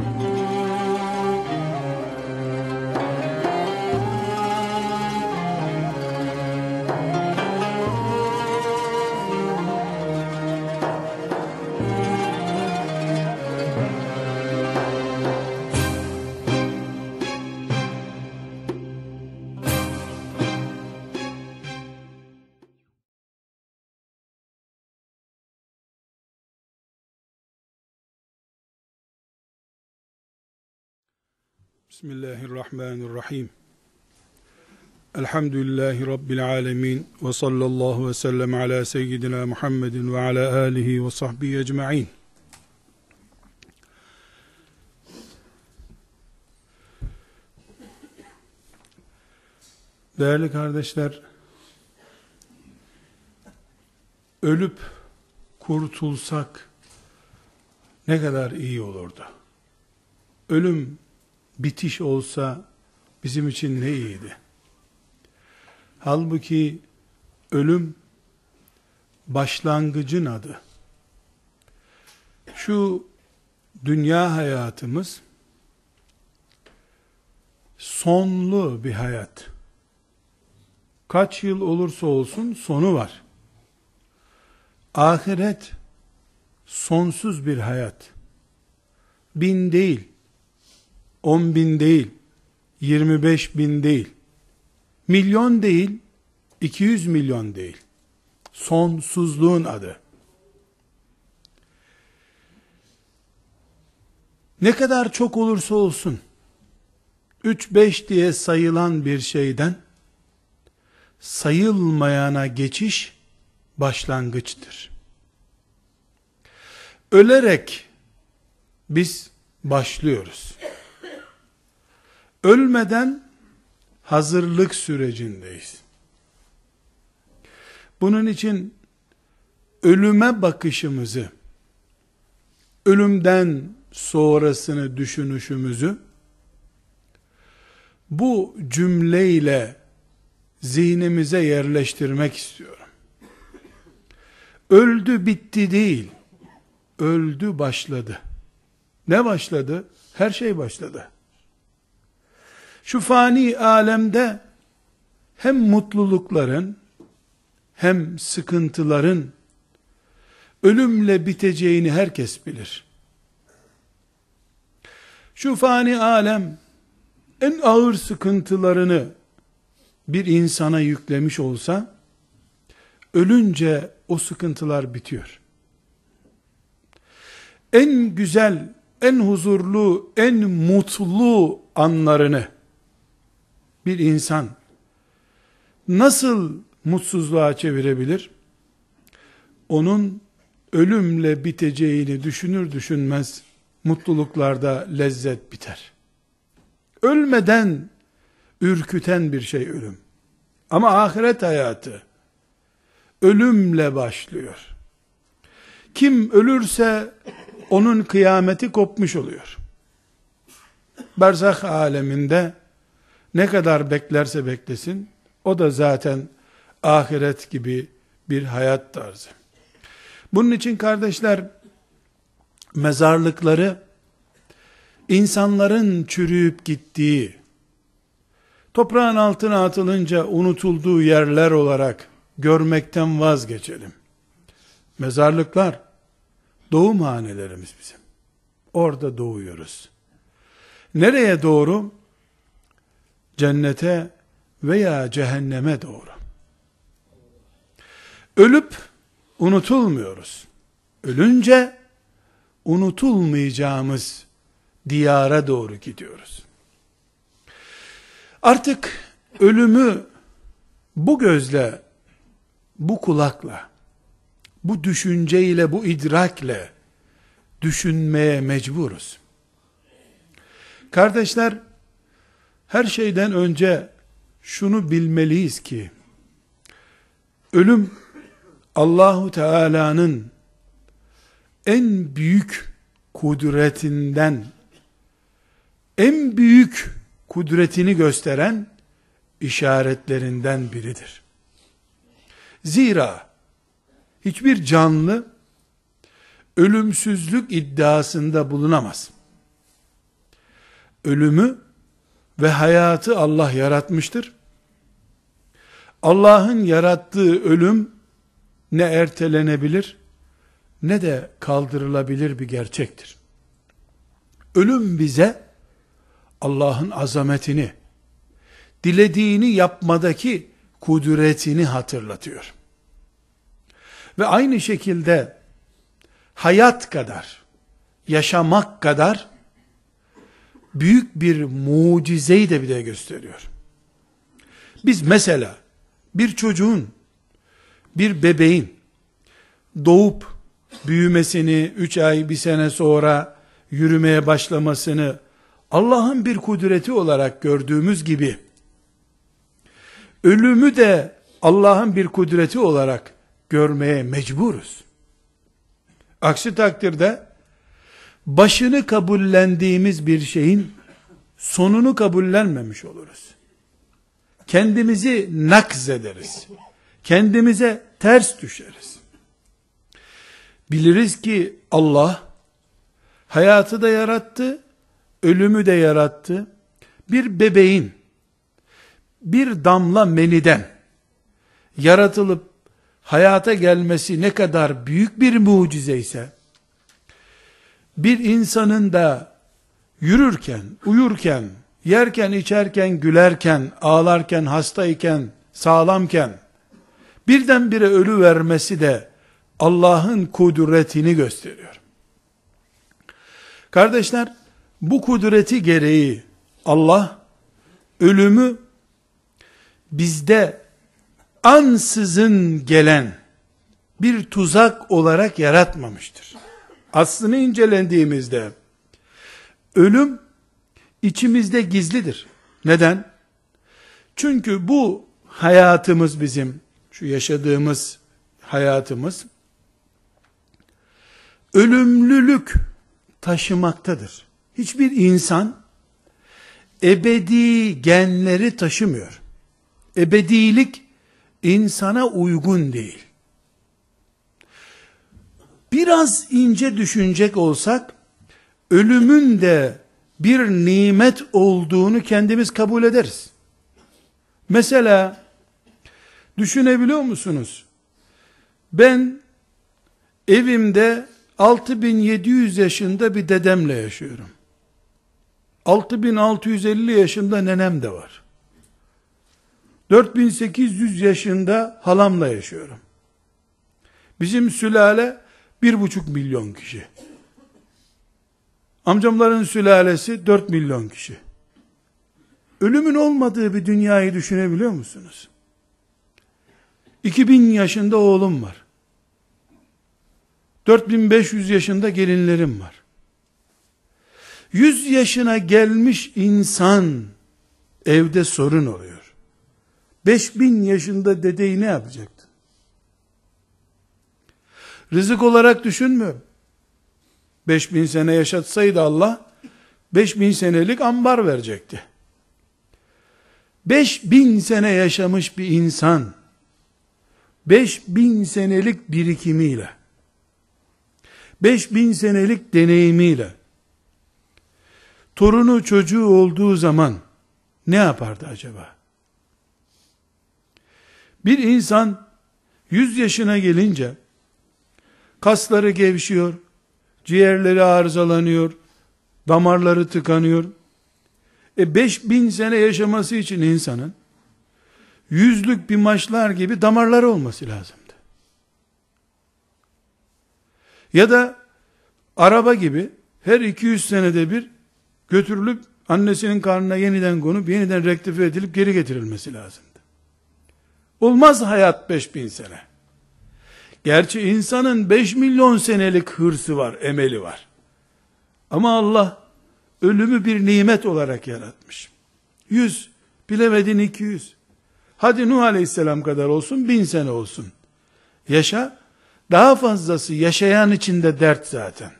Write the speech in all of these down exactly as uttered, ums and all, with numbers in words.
Bismillahirrahmanirrahim. Elhamdülillahi Rabbil alemin. Ve sallallahu ve sellem ala seyyidina Muhammedin ve ala alihi ve sahbihi ecma'in. Değerli kardeşler, ölüp kurtulsak ne kadar iyi olurdu. Ölüm bitiş olsa bizim için ne iyiydi. Halbuki ölüm başlangıcın adı. Şu dünya hayatımız sonlu bir hayat. Kaç yıl olursa olsun sonu var. Ahiret sonsuz bir hayat. Bin değil, on bin değil, yirmi beş bin değil, milyon değil, iki yüz milyon değil. Sonsuzluğun adı. Ne kadar çok olursa olsun, üç beş diye sayılan bir şeyden, sayılmayana geçiş başlangıçtır. Ölerek biz başlıyoruz. Ölmeden hazırlık sürecindeyiz. Bunun için ölüme bakışımızı, ölümden sonrasını düşünüşümüzü bu cümleyle zihnimize yerleştirmek istiyorum. Öldü bitti değil, öldü başladı. Ne başladı? Her şey başladı. Şu fani alemde hem mutlulukların hem sıkıntıların ölümle biteceğini herkes bilir. Şu fani alem en ağır sıkıntılarını bir insana yüklemiş olsa, ölünce o sıkıntılar bitiyor. En güzel, en huzurlu, en mutlu anlarını bir insan nasıl mutsuzluğa çevirebilir? Onun ölümle biteceğini düşünür düşünmez mutluluklarda lezzet biter. Ölmeden ürküten bir şey ölüm. Ama ahiret hayatı ölümle başlıyor. Kim ölürse onun kıyameti kopmuş oluyor. Berzah aleminde ne kadar beklerse beklesin, o da zaten ahiret gibi bir hayat tarzı. Bunun için kardeşler, mezarlıkları insanların çürüyüp gittiği, toprağın altına atılınca unutulduğu yerler olarak görmekten vazgeçelim. Mezarlıklar doğum hanelerimiz bizim. Orada doğuyoruz. Nereye doğru? Cennete veya cehenneme doğru. Ölüp unutulmuyoruz. Ölünce unutulmayacağımız diyara doğru gidiyoruz. Artık ölümü bu gözle, bu kulakla, bu düşünceyle, bu idrakle düşünmeye mecburuz. Kardeşler, her şeyden önce şunu bilmeliyiz ki, ölüm Allahu Teala'nın en büyük kudretinden, en büyük kudretini gösteren işaretlerinden biridir. Zira hiçbir canlı ölümsüzlük iddiasında bulunamaz. ölümü ve hayatı Allah yaratmıştır. Allah'ın yarattığı ölüm ne ertelenebilir ne de kaldırılabilir bir gerçektir. Ölüm bize Allah'ın azametini, dilediğini yapmadaki kudretini hatırlatıyor. Ve aynı şekilde hayat kadar, yaşamak kadar büyük bir mucizeyi de bize gösteriyor. Biz mesela bir çocuğun, bir bebeğin doğup büyümesini, üç ay, bir sene sonra yürümeye başlamasını Allah'ın bir kudreti olarak gördüğümüz gibi, ölümü de Allah'ın bir kudreti olarak görmeye mecburuz. Aksi takdirde, başını kabullendiğimiz bir şeyin sonunu kabullenmemiş oluruz. Kendimizi nakz ederiz. Kendimize ters düşeriz. Biliriz ki Allah hayatı da yarattı, ölümü de yarattı. Bir bebeğin bir damla meniden yaratılıp hayata gelmesi ne kadar büyük bir mucize ise, bir insanın da yürürken, uyurken, yerken, içerken, gülerken, ağlarken, hastayken, sağlamken, birdenbire ölü vermesi de Allah'ın kudretini gösteriyor. Kardeşler, bu kudreti gereği Allah ölümü bizde ansızın gelen bir tuzak olarak yaratmamıştır. Aslını incelendiğimizde ölüm içimizde gizlidir. Neden? Çünkü bu hayatımız, bizim şu yaşadığımız hayatımız ölümlülük taşımaktadır. Hiçbir insan ebedi genleri taşımıyor. Ebedilik insana uygun değil. Biraz ince düşünecek olsak, ölümün de bir nimet olduğunu kendimiz kabul ederiz. Mesela, düşünebiliyor musunuz? Ben evimde altı bin yedi yüz yaşında bir dedemle yaşıyorum. altı bin altı yüz elli yaşında nenem de var. dört bin sekiz yüz yaşında halamla yaşıyorum. Bizim sülale bir buçuk milyon kişi. Amcamların sülalesi dört milyon kişi. Ölümün olmadığı bir dünyayı düşünebiliyor musunuz? iki bin yaşında oğlum var. dört bin beş yüz yaşında gelinlerim var. yüz yaşına gelmiş insan evde sorun oluyor. beş bin yaşında dedeyi ne yapacaktı? Rızık olarak düşünmüyorum. beş bin sene yaşatsaydı Allah, beş bin senelik ambar verecekti. beş bin sene yaşamış bir insan, beş bin senelik birikimiyle, beş bin senelik deneyimiyle, torunu çocuğu olduğu zaman, ne yapardı acaba? Bir insan, yüz yaşına gelince, kasları gevşiyor, ciğerleri arızalanıyor, damarları tıkanıyor. E beş bin sene yaşaması için insanın, yüzlük bir maçlar gibi damarları olması lazımdı. Ya da, araba gibi, her iki yüz senede bir, götürülüp, annesinin karnına yeniden konup, yeniden rektife edilip, geri getirilmesi lazımdı. Olmaz hayat beş bin sene. Gerçi insanın beş milyon senelik hırsı var, emeli var. Ama Allah ölümü bir nimet olarak yaratmış. Yüz, bilemedin iki yüz. Hadi Nuh Aleyhisselam kadar olsun, bin sene olsun. Yaşa, daha fazlası yaşayan içinde dert zaten.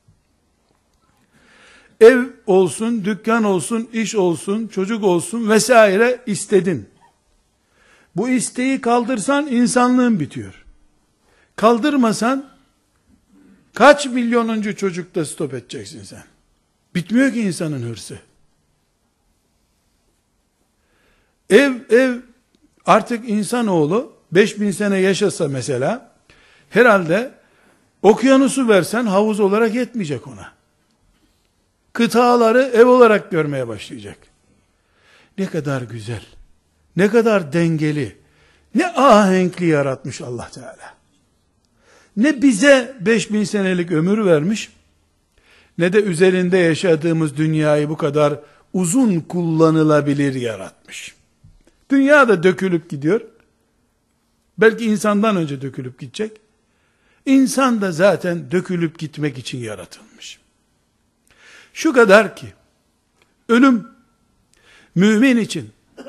Ev olsun, dükkan olsun, iş olsun, çocuk olsun vesaire istedin. Bu isteği kaldırsan insanlığın bitiyor. Kaldırmasan kaç milyonuncu çocukta stop edeceksin sen? Bitmiyor ki insanın hırsı. Ev ev artık insanoğlu beş bin sene yaşasa mesela, herhalde okyanusu versen havuz olarak yetmeyecek ona. Kıtaları ev olarak görmeye başlayacak. Ne kadar güzel, ne kadar dengeli, ne ahenkli yaratmış Allah Teala. Ne bize beş bin senelik ömür vermiş, ne de üzerinde yaşadığımız dünyayı bu kadar uzun kullanılabilir yaratmış. Dünya da dökülüp gidiyor. Belki insandan önce dökülüp gidecek. İnsan da zaten dökülüp gitmek için yaratılmış. Şu kadar ki, ölüm, mümin için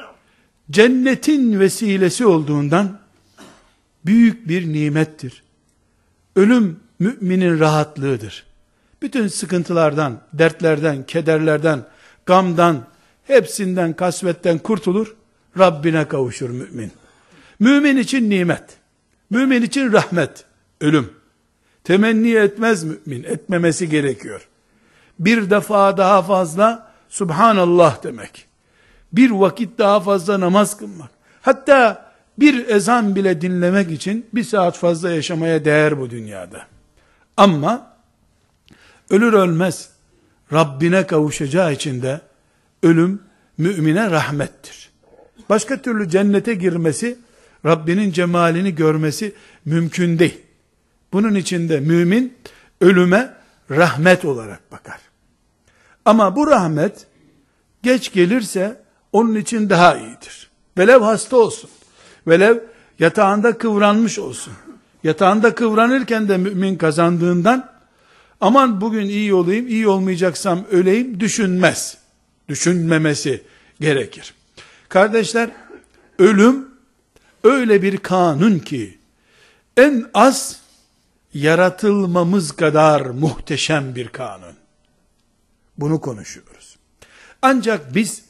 cennetin vesilesi olduğundan büyük bir nimettir. Ölüm, müminin rahatlığıdır. Bütün sıkıntılardan, dertlerden, kederlerden, gamdan, hepsinden, kasvetten kurtulur, Rabbine kavuşur mümin. Mümin için nimet, mümin için rahmet, ölüm. Temenni etmez mümin, etmemesi gerekiyor. Bir defa daha fazla Subhanallah demek, bir vakit daha fazla namaz kılmak, hatta bir ezan bile dinlemek için bir saat fazla yaşamaya değer bu dünyada. Ama ölür ölmez Rabbine kavuşacağı için de ölüm mümine rahmettir. Başka türlü cennete girmesi, Rabbinin cemalini görmesi mümkün değil. Bunun için de mümin ölüme rahmet olarak bakar. Ama bu rahmet geç gelirse onun için daha iyidir. Velev hasta olsun, velev yatağında kıvranmış olsun. Yatağında kıvranırken de mümin kazandığından, aman bugün iyi olayım, iyi olmayacaksam öleyim düşünmez. Düşünmemesi gerekir. Kardeşler, ölüm öyle bir kanun ki, en az yaratılmamız kadar muhteşem bir kanun. Bunu konuşuyoruz. Ancak biz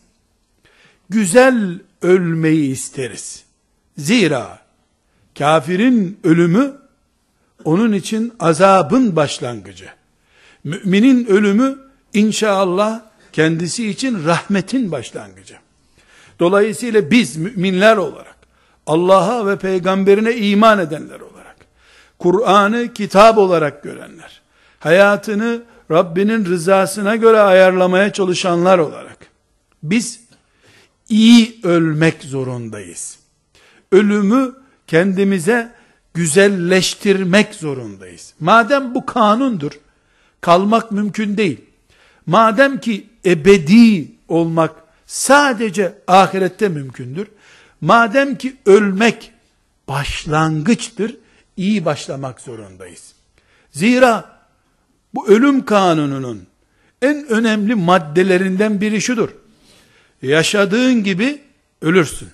güzel ölmeyi isteriz. Zira kafirin ölümü onun için azabın başlangıcı. Müminin ölümü inşallah kendisi için rahmetin başlangıcı. Dolayısıyla biz müminler olarak, Allah'a ve peygamberine iman edenler olarak, Kur'an'ı kitap olarak görenler, hayatını Rabbinin rızasına göre ayarlamaya çalışanlar olarak, biz iyi ölmek zorundayız. Ölümü kendimize güzelleştirmek zorundayız. Madem bu kanundur, kalmak mümkün değil. Madem ki ebedi olmak sadece ahirette mümkündür. Madem ki ölmek başlangıçtır, iyi başlamak zorundayız. Zira bu ölüm kanununun en önemli maddelerinden biri şudur: yaşadığın gibi ölürsün.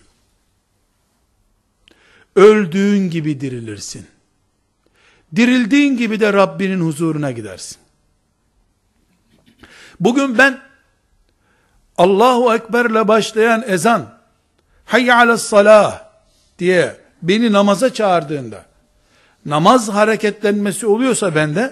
Öldüğün gibi dirilirsin. Dirildiğin gibi de Rabbinin huzuruna gidersin. Bugün ben Allahu Ekber'le başlayan ezan, hayy alassalah diye beni namaza çağırdığında, namaz hareketlenmesi oluyorsa bende,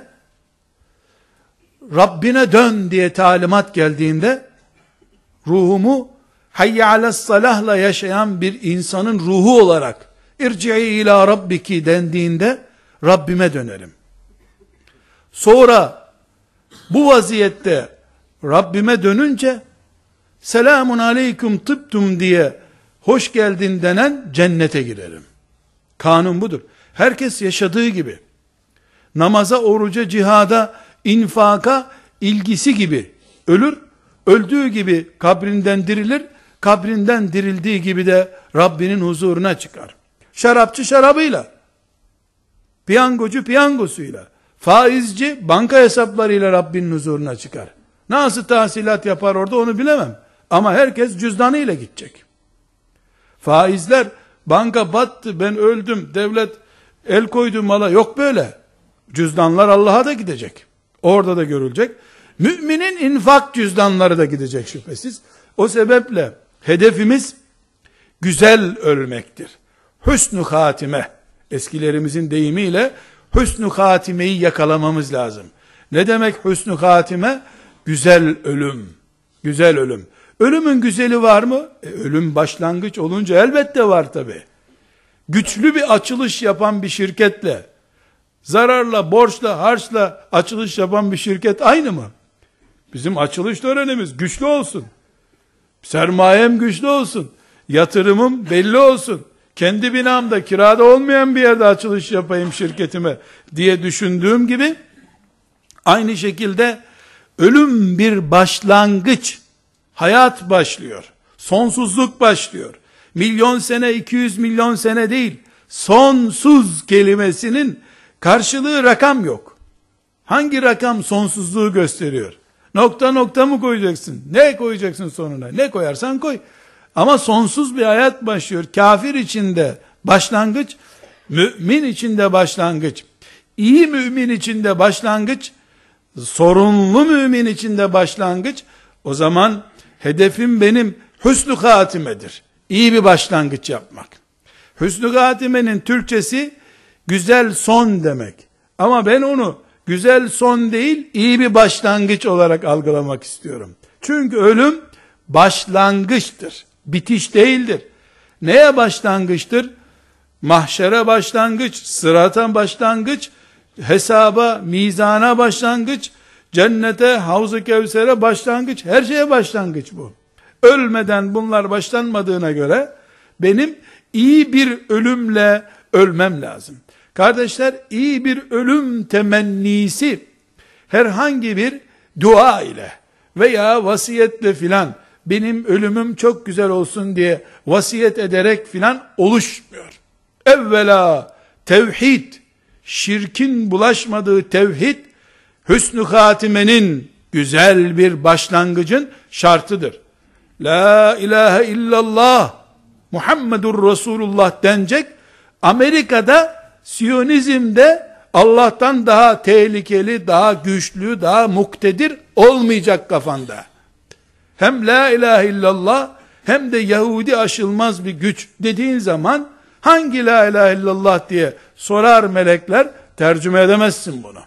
Rabbine dön diye talimat geldiğinde, ruhumu hayy alassalahla yaşayan bir insanın ruhu olarak, irci'i ila rabbiki dendiğinde, Rabbime dönerim. Sonra, bu vaziyette, Rabbime dönünce, selamun aleyküm tıptum diye, hoş geldin denen cennete girerim. Kanun budur. Herkes yaşadığı gibi, namaza, oruca, cihada, infaka ilgisi gibi ölür, öldüğü gibi kabrinden dirilir, kabrinden dirildiği gibi de Rabbinin huzuruna çıkar. Şarapçı şarabıyla, piyangocu piyangosuyla, faizci banka hesaplarıyla Rabbinin huzuruna çıkar. Nasıl tahsilat yapar orada onu bilemem. Ama herkes cüzdanıyla gidecek. Faizler, banka battı, ben öldüm, devlet el koydu mala, yok böyle. Cüzdanlar Allah'a da gidecek. Orada da görülecek. Müminin infak cüzdanları da gidecek şüphesiz. O sebeple hedefimiz güzel ölmektir. Hüsnü hatime, eskilerimizin deyimiyle hüsnü hatimeyi yakalamamız lazım. Ne demek hüsnü hatime? Güzel ölüm. Güzel ölüm. Ölümün güzeli var mı? E, ölüm başlangıç olunca elbette var tabi. Güçlü bir açılış yapan bir şirketle, zararla, borçla, harçla açılış yapan bir şirket aynı mı? Bizim açılış törenimiz güçlü olsun. Sermayem güçlü olsun. Yatırımım belli olsun. Kendi binamda, kirada olmayan bir yerde açılış yapayım şirketime diye düşündüğüm gibi, aynı şekilde ölüm bir başlangıç. Hayat başlıyor. Sonsuzluk başlıyor. Milyon sene, iki yüz milyon sene değil. Sonsuz kelimesinin karşılığı rakam yok. Hangi rakam sonsuzluğu gösteriyor? Nokta nokta mı koyacaksın? Ne koyacaksın sonuna? Ne koyarsan koy. Ama sonsuz bir hayat başlıyor. Kafir içinde başlangıç, mümin içinde başlangıç, iyi mümin içinde başlangıç, sorunlu mümin içinde başlangıç. O zaman hedefim benim hüsnü hatimedir. İyi bir başlangıç yapmak. Hüsnü hatimenin Türkçesi güzel son demek. Ama ben onu güzel son değil, iyi bir başlangıç olarak algılamak istiyorum. Çünkü ölüm başlangıçtır. Bitiş değildir. Neye başlangıçtır? Mahşere başlangıç, sırata başlangıç, hesaba, mizana başlangıç, cennete, Havz-ı Kevser'e başlangıç, her şeye başlangıç bu. Ölmeden bunlar başlanmadığına göre benim iyi bir ölümle ölmem lazım. Kardeşler, iyi bir ölüm temennisi herhangi bir dua ile veya vasiyetle filan, benim ölümüm çok güzel olsun diye vasiyet ederek filan oluşmuyor. Evvela tevhid, şirkin bulaşmadığı tevhid, hüsnü hatimenin güzel bir başlangıcın şartıdır. La ilahe illallah Muhammedur Resulullah denecek. Amerika'da Siyonizm'de Allah'tan daha tehlikeli, daha güçlü, daha muktedir olmayacak kafanda. Hem la ilahe illallah hem de Yahudi aşılmaz bir güç dediğin zaman hangi la ilahe illallah diye sorar melekler, tercüme edemezsin bunu.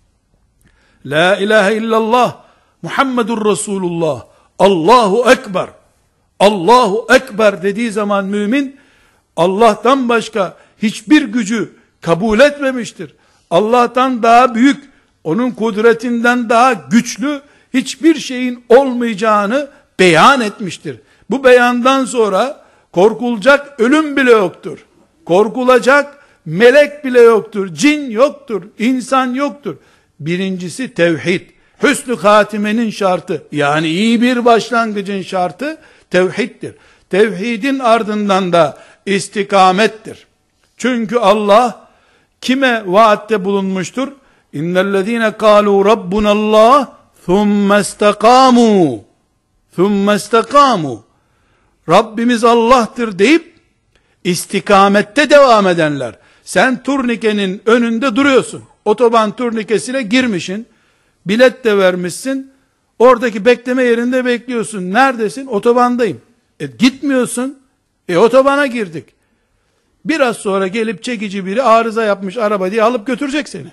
La ilahe illallah Muhammedur Resulullah, Allahu Ekber, Allahu Ekber dediği zaman mümin, Allah'tan başka hiçbir gücü kabul etmemiştir. Allah'tan daha büyük, onun kudretinden daha güçlü hiçbir şeyin olmayacağını beyan etmiştir. Bu beyandan sonra korkulacak ölüm bile yoktur. Korkulacak melek bile yoktur. Cin yoktur. İnsan yoktur. Birincisi tevhid. Hüsnü hatimenin şartı, yani iyi bir başlangıcın şartı tevhiddir. Tevhidin ardından da istikamettir. Çünkü Allah kime vaatte bulunmuştur? İnnellezîne kâlû rabbunallâh thumme istekâmû thumme istekâmû Rabbimiz Allah'tır deyip istikamette devam edenler. Sen turnikenin önünde duruyorsun. Otoban turnikesine girmişsin. Bilet de vermişsin. Oradaki bekleme yerinde bekliyorsun. Neredesin? Otobandayım. E gitmiyorsun. E otobana girdik. Biraz sonra gelip çekici biri arıza yapmış araba diye alıp götürecek seni.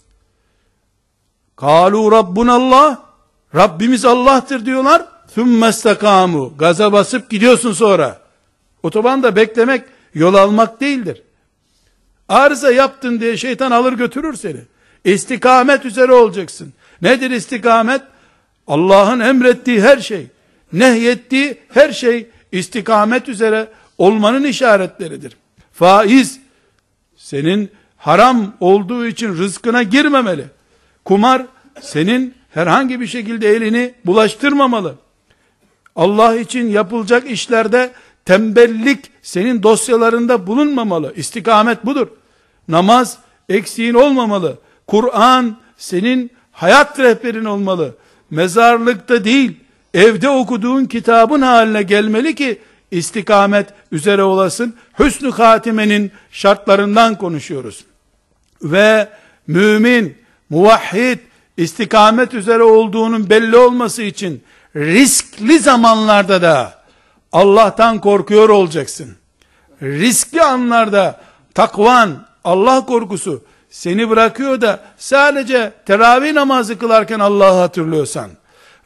Kâlû rabbunallah, Rabbimiz Allah'tır diyorlar. Thumme istekâmû, gaza basıp gidiyorsun sonra. Otobanda beklemek yol almak değildir. Arıza yaptın diye şeytan alır götürür seni. İstikamet üzere olacaksın. Nedir istikamet? Allah'ın emrettiği her şey, nehyettiği her şey istikamet üzere olmanın işaretleridir. Faiz senin haram olduğu için rızkına girmemeli. Kumar senin herhangi bir şekilde elini bulaştırmamalı. Allah için yapılacak işlerde tembellik senin dosyalarında bulunmamalı. İstikamet budur. Namaz eksiğin olmamalı. Kur'an senin hayat rehberin olmalı. Mezarlıkta değil, evde okuduğun kitabın haline gelmeli ki istikamet üzere olasın. Hüsnü hatimenin şartlarından konuşuyoruz. Ve mümin, muvahhid, istikamet üzere olduğunun belli olması için riskli zamanlarda da Allah'tan korkuyor olacaksın. Riskli anlarda takvan, Allah korkusu seni bırakıyor da sadece teravih namazı kılarken Allah'ı hatırlıyorsan,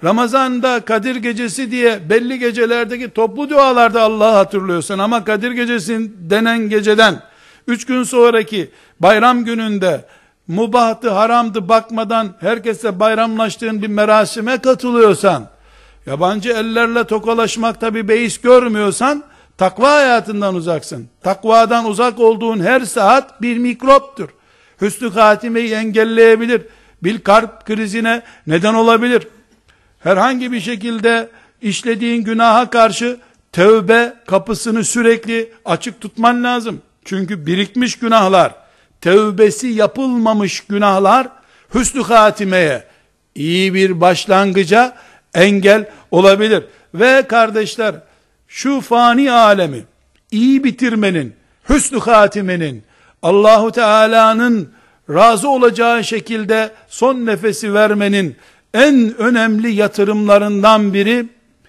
Ramazan'da Kadir Gecesi diye belli gecelerdeki toplu dualarda Allah'ı hatırlıyorsun ama Kadir Gecesi denen geceden üç gün sonraki bayram gününde mubahtı haramdı bakmadan herkese bayramlaştığın bir merasime katılıyorsan, yabancı ellerle tokalaşmakta bir beis görmüyorsan, takva hayatından uzaksın. Takvadan uzak olduğun her saat bir mikroptur. Hüsnü hatimeyi engelleyebilir. Bir kalp krizine neden olabilir. Herhangi bir şekilde işlediğin günaha karşı tövbe kapısını sürekli açık tutman lazım. Çünkü birikmiş günahlar, tövbesi yapılmamış günahlar, hüsnü hatimeye, iyi bir başlangıca engel olabilir. Ve kardeşler, şu fani alemi iyi bitirmenin, hüsnü hatimenin, Allahu Teala'nın razı olacağı şekilde son nefesi vermenin en önemli yatırımlarından biri,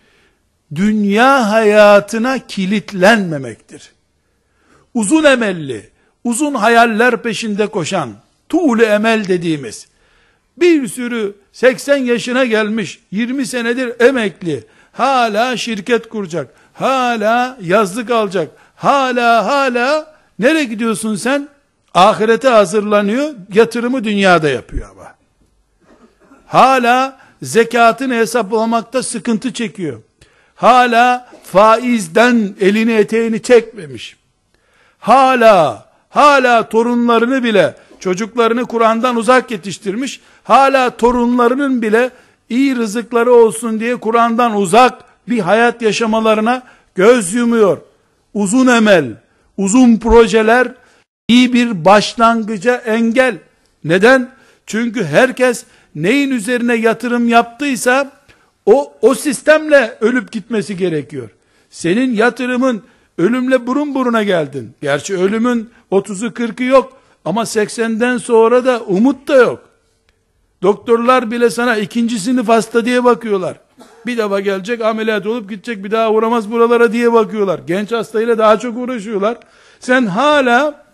dünya hayatına kilitlenmemektir. Uzun emelli, uzun hayaller peşinde koşan, tuğlu emel dediğimiz, bir sürü seksen yaşına gelmiş, yirmi senedir emekli, hala şirket kuracak, hala yazlık alacak, hala hala, nereye gidiyorsun sen? Ahirete hazırlanıyor, yatırımı dünyada yapıyor ama. Hala zekatını hesaplamakta sıkıntı çekiyor. Hala faizden elini eteğini çekmemiş. Hala, hala torunlarını bile, çocuklarını Kur'an'dan uzak yetiştirmiş. Hala torunlarının bile iyi rızıkları olsun diye Kur'an'dan uzak bir hayat yaşamalarına göz yumuyor. Uzun emel, uzun projeler iyi bir başlangıca engel. Neden? Çünkü herkes neyin üzerine yatırım yaptıysa o o sistemle ölüp gitmesi gerekiyor. Senin yatırımın ölümle burun buruna geldin. Gerçi ölümün otuzu kırkı yok ama seksenden sonra da umut da yok. Doktorlar bile sana ikinci sınıf hasta diye bakıyorlar. Bir defa gelecek, ameliyat olup gidecek, bir daha uğramaz buralara diye bakıyorlar. Genç hastayla daha çok uğraşıyorlar. Sen hala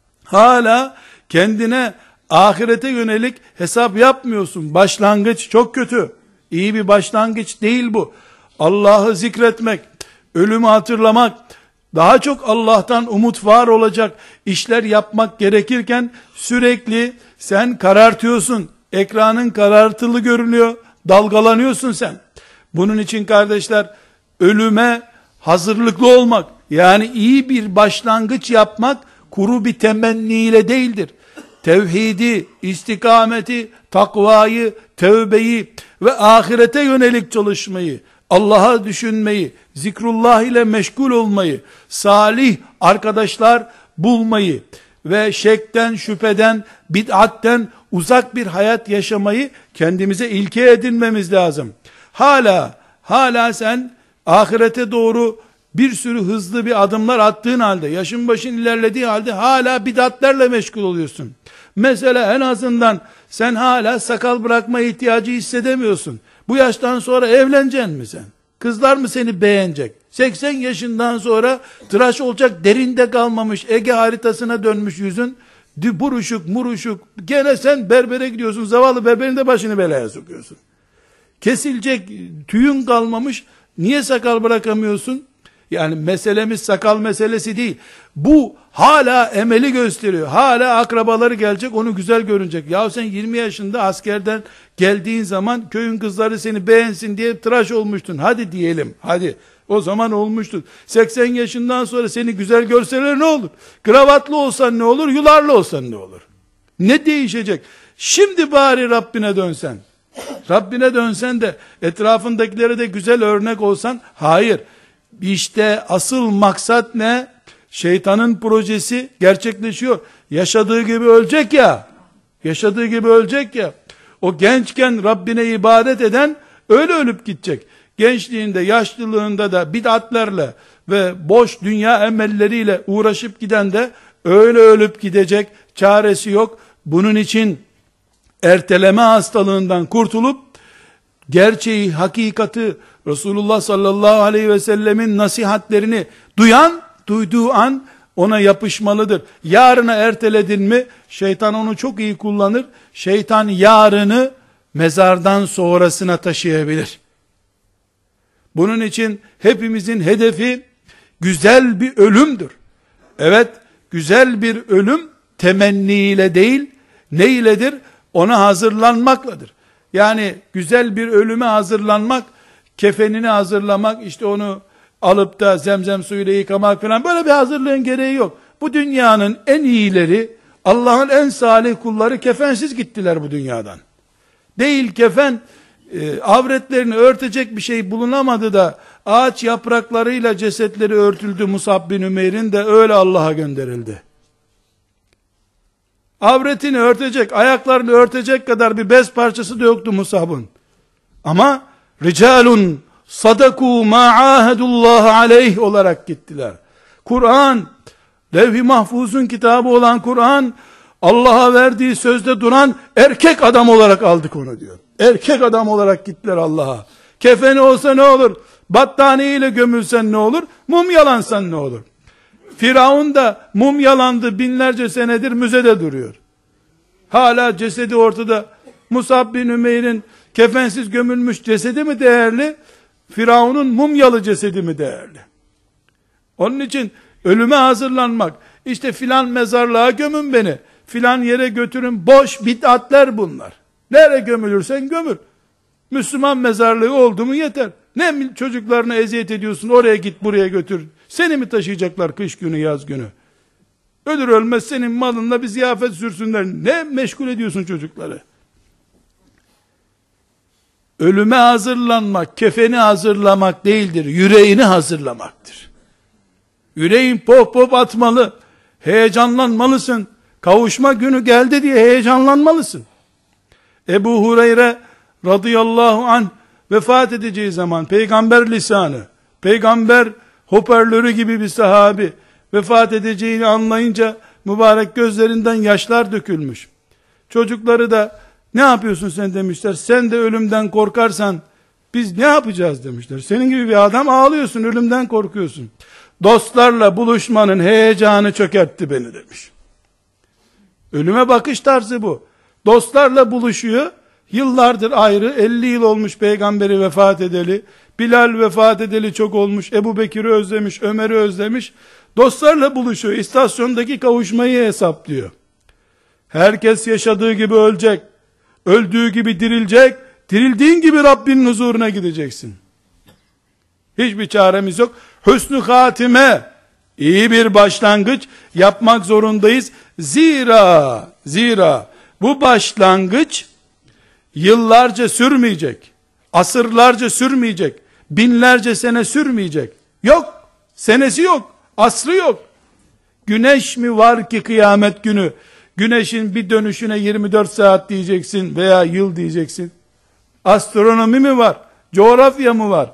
hala kendine ahirete yönelik hesap yapmıyorsun. Başlangıç çok kötü. İyi bir başlangıç değil bu. Allah'ı zikretmek, ölümü hatırlamak, daha çok Allah'tan umut var olacak işler yapmak gerekirken sürekli sen karartıyorsun. Ekranın karartılı görünüyor. Dalgalanıyorsun sen. Bunun için kardeşler, ölüme hazırlıklı olmak, yani iyi bir başlangıç yapmak kuru bir temenniyle değildir. Tevhidi, istikameti, takvayı, tövbeyi ve ahirete yönelik çalışmayı, Allah'a düşünmeyi, zikrullah ile meşgul olmayı, salih arkadaşlar bulmayı ve şekten, şüpheden, bid'atten uzak bir hayat yaşamayı kendimize ilke edinmemiz lazım. Hala, hala sen ahirete doğru bir sürü hızlı bir adımlar attığın halde, yaşın başın ilerlediği halde hala bid'atlerle meşgul oluyorsun. Mesela en azından sen hala sakal bırakma ihtiyacı hissedemiyorsun. Bu yaştan sonra evleneceksin mi sen? Kızlar mı seni beğenecek? seksen yaşından sonra tıraş olacak derinde kalmamış, Ege haritasına dönmüş yüzün, buruşuk muruşuk, gene sen berbere gidiyorsun, zavallı berberin de başını belaya sokuyorsun. Kesilecek tüyün kalmamış, niye sakal bırakamıyorsun? Yani meselemiz sakal meselesi değil. Bu hala emeli gösteriyor. Hala akrabaları gelecek, onu güzel görünecek. Ya sen yirmi yaşında askerden geldiğin zaman köyün kızları seni beğensin diye tıraş olmuştun. Hadi diyelim, hadi. O zaman olmuştun. seksen yaşından sonra seni güzel görseler ne olur? Kravatlı olsan ne olur? Yularlı olsan ne olur? Ne değişecek? Şimdi bari Rabbine dönsen. Rabbine dönsen de etrafındakilere de güzel örnek olsan, hayır. İşte asıl maksat ne? Şeytanın projesi gerçekleşiyor. Yaşadığı gibi ölecek ya. Yaşadığı gibi ölecek ya. O gençken Rabbine ibadet eden öyle ölüp gidecek. Gençliğinde, yaşlılığında da bid'atlerle ve boş dünya emelleriyle uğraşıp giden de öyle ölüp gidecek. Çaresi yok. Bunun için erteleme hastalığından kurtulup gerçeği, hakikati, Resulullah sallallahu aleyhi ve sellemin nasihatlerini duyan, duyduğu an ona yapışmalıdır. Yarına erteledin mi, şeytan onu çok iyi kullanır. Şeytan yarını mezardan sonrasına taşıyabilir. Bunun için hepimizin hedefi güzel bir ölümdür. Evet, güzel bir ölüm temenniyle değil, ne iledir? Ona hazırlanmakladır. Yani güzel bir ölüme hazırlanmak, kefenini hazırlamak, işte onu alıp da zemzem suyuyla yıkamak falan, böyle bir hazırlığın gereği yok. Bu dünyanın en iyileri, Allah'ın en salih kulları kefensiz gittiler bu dünyadan. Değil kefen, e, avretlerini örtecek bir şey bulunamadı da ağaç yapraklarıyla cesetleri örtüldü. Musab bin Ümeyr'in de öyle Allah'a gönderildi. Avretini örtecek, ayaklarını örtecek kadar bir bez parçası da yoktu Musab'ın. Ama ricalun sadaku ma ahadullah aleyh olarak gittiler. Kur'an, Levh-i Mahfuz'un kitabı olan Kur'an, Allah'a verdiği sözde duran erkek adam olarak aldık onu diyor. Erkek adam olarak gittiler Allah'a. Kefeni olsa ne olur? Battaniyeyle gömülsen ne olur? Mumyalansan ne olur? Firavun da mumyalandı, binlerce senedir müzede duruyor. Hala cesedi ortada. Musab bin Ümeyr'in kefensiz gömülmüş cesedi mi değerli? Firavun'un mumyalı cesedi mi değerli? Onun için ölüme hazırlanmak, işte filan mezarlığa gömün beni, filan yere götürün, boş bid'atler bunlar. Nereye gömülürsen gömül. Müslüman mezarlığı oldu mu yeter. Ne çocuklarına eziyet ediyorsun, oraya git buraya götür. Seni mi taşıyacaklar kış günü yaz günü? Ölür ölmez senin malınla bir ziyafet sürsünler. Ne meşgul ediyorsun çocukları? Ölüme hazırlanmak, kefeni hazırlamak değildir. Yüreğini hazırlamaktır. Yüreğin pop pop atmalı. Heyecanlanmalısın. Kavuşma günü geldi diye heyecanlanmalısın. Ebu Hureyre radıyallahu anh vefat edeceği zaman peygamber lisanı, peygamber hoparlörü gibi bir sahabi vefat edeceğini anlayınca mübarek gözlerinden yaşlar dökülmüş. Çocukları da ne yapıyorsun sen demişler. Sen de ölümden korkarsan biz ne yapacağız demişler. Senin gibi bir adam ağlıyorsun, ölümden korkuyorsun. Dostlarla buluşmanın heyecanı çökertti beni demiş. Ölüme bakış tarzı bu. Dostlarla buluşuyor. Yıllardır ayrı, elli yıl olmuş peygamberi vefat edeli. Bilal vefat edeli çok olmuş. Ebu Bekir'i özlemiş, Ömer'i özlemiş. Dostlarla buluşuyor. İstasyondaki kavuşmayı hesaplıyor. Herkes yaşadığı gibi ölecek. Öldüğü gibi dirilecek. Dirildiğin gibi Rabbinin huzuruna gideceksin. Hiçbir çaremiz yok. Hüsnü hatime, iyi bir başlangıç yapmak zorundayız. Zira, zira bu başlangıç yıllarca sürmeyecek. Asırlarca sürmeyecek. Binlerce sene sürmeyecek. Yok. Senesi yok. Asrı yok. Güneş mi var ki kıyamet günü güneşin bir dönüşüne yirmi dört saat diyeceksin veya yıl diyeceksin? Astronomi mi var? Coğrafya mı var?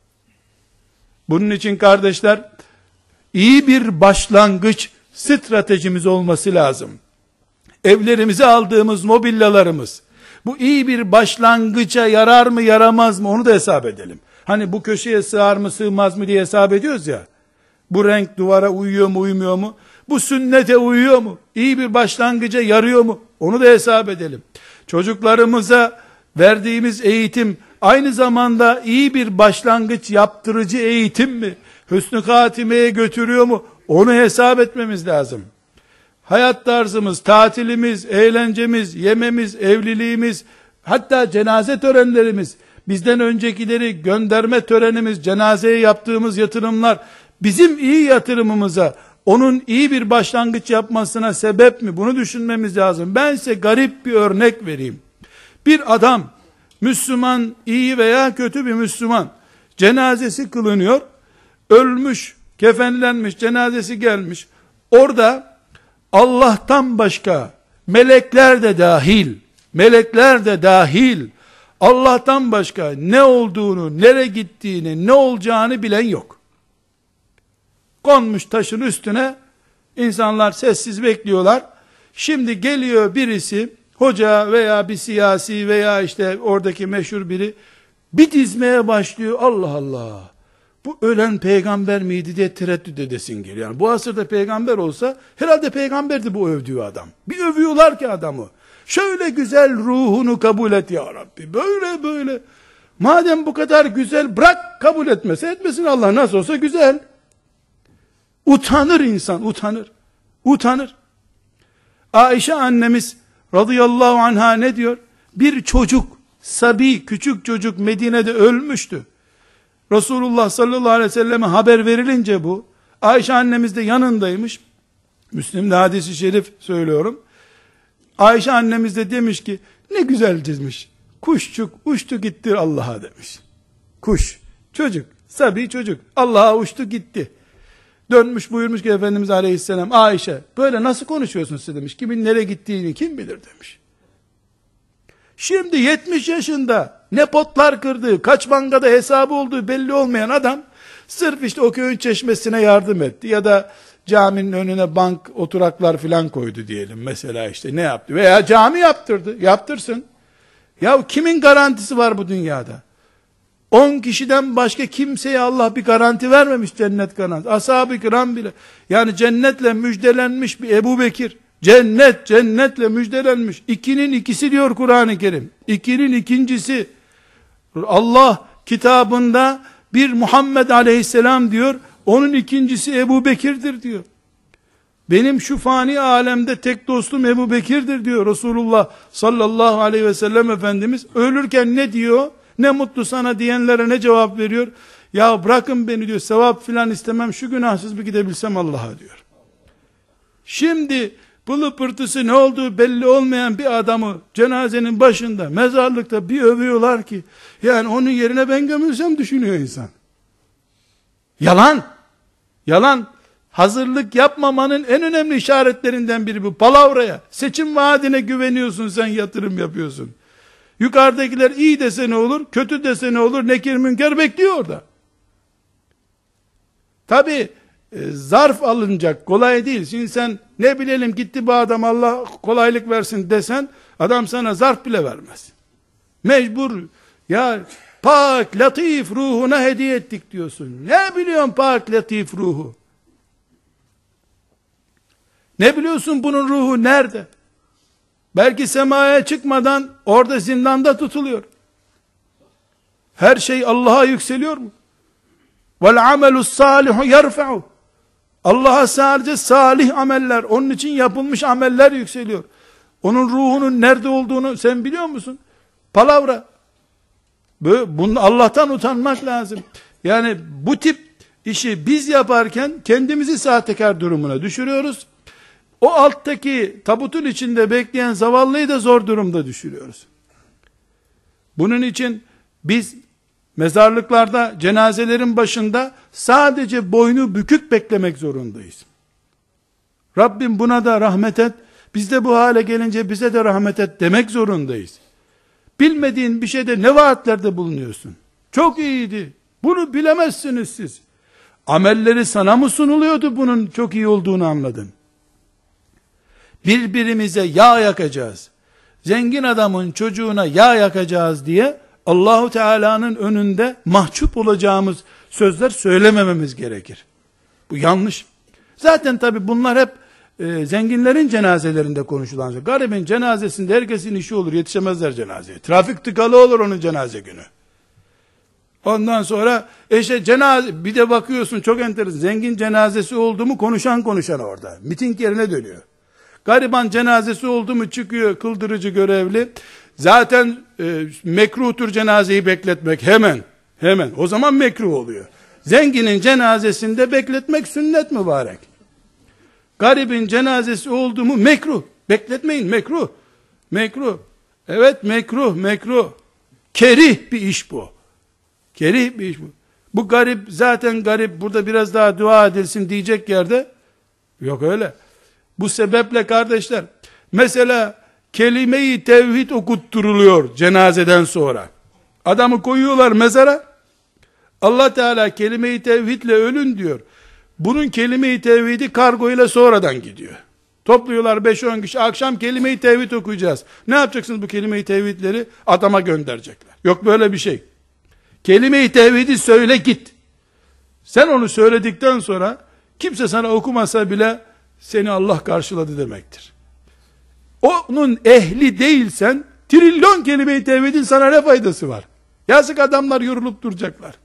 Bunun için kardeşler, iyi bir başlangıç stratejimiz olması lazım. Evlerimize aldığımız mobilyalarımız, bu iyi bir başlangıça yarar mı yaramaz mı onu da hesap edelim. Hani bu köşeye sığar mı sığmaz mı diye hesap ediyoruz ya. Bu renk duvara uyuyor mu uymuyor mu? Bu sünnete uyuyor mu? İyi bir başlangıca yarıyor mu? Onu da hesap edelim. Çocuklarımıza verdiğimiz eğitim aynı zamanda iyi bir başlangıç yaptırıcı eğitim mi? Hüsnü hatimeye götürüyor mu? Onu hesap etmemiz lazım. Hayat tarzımız, tatilimiz, eğlencemiz, yememiz, evliliğimiz, hatta cenaze törenlerimiz, bizden öncekileri gönderme törenimiz, cenazeye yaptığımız yatırımlar, bizim iyi yatırımımıza, onun iyi bir başlangıç yapmasına sebep mi? Bunu düşünmemiz lazım. Ben size garip bir örnek vereyim. Bir adam, Müslüman, iyi veya kötü bir Müslüman, cenazesi kılınıyor, ölmüş, kefenlenmiş, cenazesi gelmiş, orada Allah'tan başka, melekler de dahil, melekler de dahil, Allah'tan başka ne olduğunu, nereye gittiğini, ne olacağını bilen yok. Konmuş taşın üstüne, insanlar sessiz bekliyorlar. Şimdi geliyor birisi, hoca veya bir siyasi veya işte oradaki meşhur biri, bir dizmeye başlıyor. Allah Allah, bu ölen peygamber miydi diye tereddüt edesin geliyor. Yani bu asırda peygamber olsa, herhalde peygamberdi bu övdüğü adam. Bir övüyorlar ki adamı. Şöyle güzel ruhunu kabul et ya Rabbi. Böyle böyle. Madem bu kadar güzel, bırak kabul etmese etmesin, Allah nasıl olsa güzel. Utanır insan, utanır. Utanır. Ayşe annemiz radıyallahu anha ne diyor? Bir çocuk, sabi, küçük çocuk Medine'de ölmüştü. Resulullah sallallahu aleyhi ve selleme haber verilince bu, Ayşe annemiz de yanındaymış. Müslim'de hadisi şerif söylüyorum. Ayşe annemiz de demiş ki, ne güzel çizmiş. Kuşçuk uçtu gitti Allah'a demiş. Kuş, çocuk, sabi çocuk, Allah'a uçtu gitti. Dönmüş buyurmuş ki Efendimiz Aleyhisselam, Ayşe böyle nasıl konuşuyorsun siz demiş. Kimin nereye gittiğini kim bilir demiş. Şimdi yetmiş yaşında ne potlar kırdığı, kaç bankada hesabı olduğu belli olmayan adam, sırf işte o köyün çeşmesine yardım etti ya da caminin önüne bank oturaklar filan koydu diyelim mesela, işte ne yaptı veya cami yaptırdı, yaptırsın. Ya kimin garantisi var bu dünyada? On kişiden başka kimseye Allah bir garanti vermemiş, cennet garantisi. Ashab-ı kiram bile, yani cennetle müjdelenmiş bir Ebu Bekir, cennet cennetle müjdelenmiş, ikinin ikisi diyor Kur'an-ı Kerim, ikinin ikincisi. Allah kitabında bir Muhammed aleyhisselam diyor, onun ikincisi Ebu Bekir'dir diyor. Benim şu fani alemde tek dostum Ebu Bekir'dir diyor Resulullah sallallahu aleyhi ve sellem Efendimiz. Ölürken ne diyor? Ne mutlu sana diyenlere ne cevap veriyor? Ya bırakın beni diyor, sevap filan istemem, şu günahsız bir gidebilsem Allah'a diyor. Şimdi pılı pırtısı ne olduğu belli olmayan bir adamı cenazenin başında, mezarlıkta bir övüyorlar ki, yani onun yerine ben gömülsem düşünüyor insan. Yalan. Yalan. Hazırlık yapmamanın en önemli işaretlerinden biri bu. Palavraya, seçim vaadine güveniyorsun, sen yatırım yapıyorsun. Yukarıdakiler iyi dese ne olur, kötü dese ne olur, nekir münker bekliyor orada. Tabi e, zarf alınacak, kolay değil. Şimdi sen ne bilelim gitti bu adam, Allah kolaylık versin desen, adam sana zarf bile vermez. Mecbur ya, pak latif ruhuna hediye ettik diyorsun. Ne biliyorsun pak latif ruhu? Ne biliyorsun bunun ruhu nerede? Belki semaya çıkmadan orada zindanda tutuluyor. Her şey Allah'a yükseliyor mu? Vel amelus salihu yerfa'u. Allah'a sadece salih ameller, onun için yapılmış ameller yükseliyor. Onun ruhunun nerede olduğunu sen biliyor musun? Palavra. Bunun Allah'tan utanmak lazım. Yani bu tip işi biz yaparken kendimizi sahtekar durumuna düşürüyoruz. O alttaki tabutun içinde bekleyen zavallıyı da zor durumda düşürüyoruz. Bunun için biz mezarlıklarda, cenazelerin başında sadece boynu bükük beklemek zorundayız. Rabbim buna da rahmet et, biz de bu hale gelince bize de rahmet et demek zorundayız. Bilmediğin bir şeyde ne vaatlerde bulunuyorsun? Çok iyiydi, bunu bilemezsiniz siz. Amelleri sana mı sunuluyordu, bunun çok iyi olduğunu anladın? Birbirimize yağ yakacağız, zengin adamın çocuğuna yağ yakacağız diye Allahu Teala'nın önünde mahcup olacağımız sözler söylemememiz gerekir. Bu yanlış. Zaten tabi bunlar hep e, zenginlerin cenazelerinde konuşulan şey. Garibin cenazesinde herkesin işi olur, yetişemezler cenazeye. Trafik tıkalı olur onun cenaze günü. Ondan sonra işte cenaze, bir de bakıyorsun çok enteresan, zengin cenazesi oldu mu konuşan konuşan orada. Miting yerine dönüyor. Gariban cenazesi oldu mu çıkıyor kıldırıcı görevli. Zaten e, mekruhtur cenazeyi bekletmek, hemen hemen o zaman mekruh oluyor. Zenginin cenazesinde bekletmek sünnet mübarek. Garibin cenazesi oldu mu mekruh. Bekletmeyin, mekruh. Mekruh. Evet, mekruh, mekruh. Kerih bir iş bu. Kerih bir iş bu. Bu garip zaten garip, burada biraz daha dua edilsin diyecek yerde yok öyle. Bu sebeple kardeşler, mesela kelime-i tevhid okutturuluyor cenazeden sonra. Adamı koyuyorlar mezara. Allah Teala kelime-i tevhidle ölün diyor. Bunun kelime-i tevhidi kargoyla sonradan gidiyor. Topluyorlar beş on kişi, akşam kelime-i tevhid okuyacağız. Ne yapacaksınız bu kelime-i tevhidleri? Adama gönderecekler. Yok böyle bir şey. Kelime-i tevhidi söyle git. Sen onu söyledikten sonra kimse sana okumasa bile seni Allah karşıladı demektir. onun ehli değilsen, trilyon kelime-i tevhidin sana ne faydası var? Yazık adamlar yorulup duracaklar.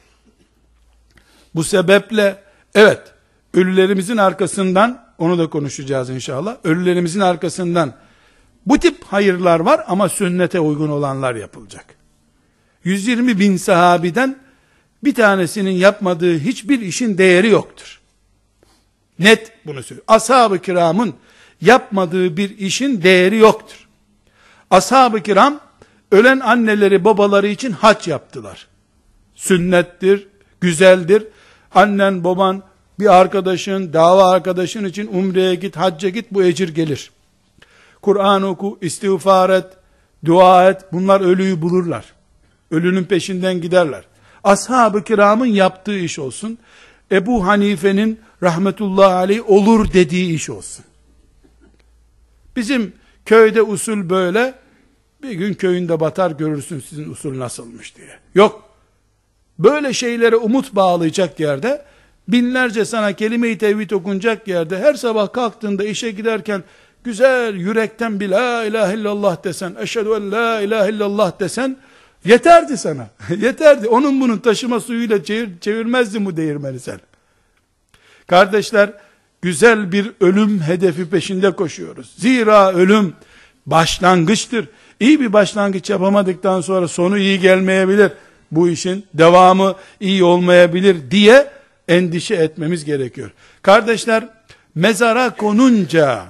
Bu sebeple, evet, ölülerimizin arkasından, onu da konuşacağız inşallah, ölülerimizin arkasından bu tip hayırlar var ama sünnete uygun olanlar yapılacak. yüz yirmi bin sahabiden bir tanesinin yapmadığı hiçbir işin değeri yoktur. Net bunu söylüyor. Ashab-ı kiramın yapmadığı bir işin değeri yoktur. Ashab-ı kiram ölen anneleri babaları için hac yaptılar. Sünnettir, güzeldir. Annen baban bir arkadaşın, dava arkadaşın için umreye git, hacca git, bu ecir gelir. Kur'an oku, istiğfar et, dua et, bunlar ölüyü bulurlar. Ölünün peşinden giderler. Ashab-ı kiramın yaptığı iş olsun. Ebu Hanife'nin rahmetullahi aleyh olur dediği iş olsun. Bizim köyde usul böyle, bir gün köyünde batar görürsün sizin usul nasılmış diye. Yok. Böyle şeylere umut bağlayacak yerde, binlerce sana kelime-i tevhid okunacak yerde, her sabah kalktığında işe giderken, güzel yürekten bir la ilahe illallah desen, eşhedü en la ilahe illallah desen, yeterdi sana. Yeterdi. Onun bunun taşıma suyuyla çevir, çevirmezdi bu değirmeni sen. Kardeşler, güzel bir ölüm hedefi peşinde koşuyoruz. Zira ölüm başlangıçtır. İyi bir başlangıç yapamadıktan sonra sonu iyi gelmeyebilir. Bu işin devamı iyi olmayabilir diye endişe etmemiz gerekiyor. Kardeşler, mezara konunca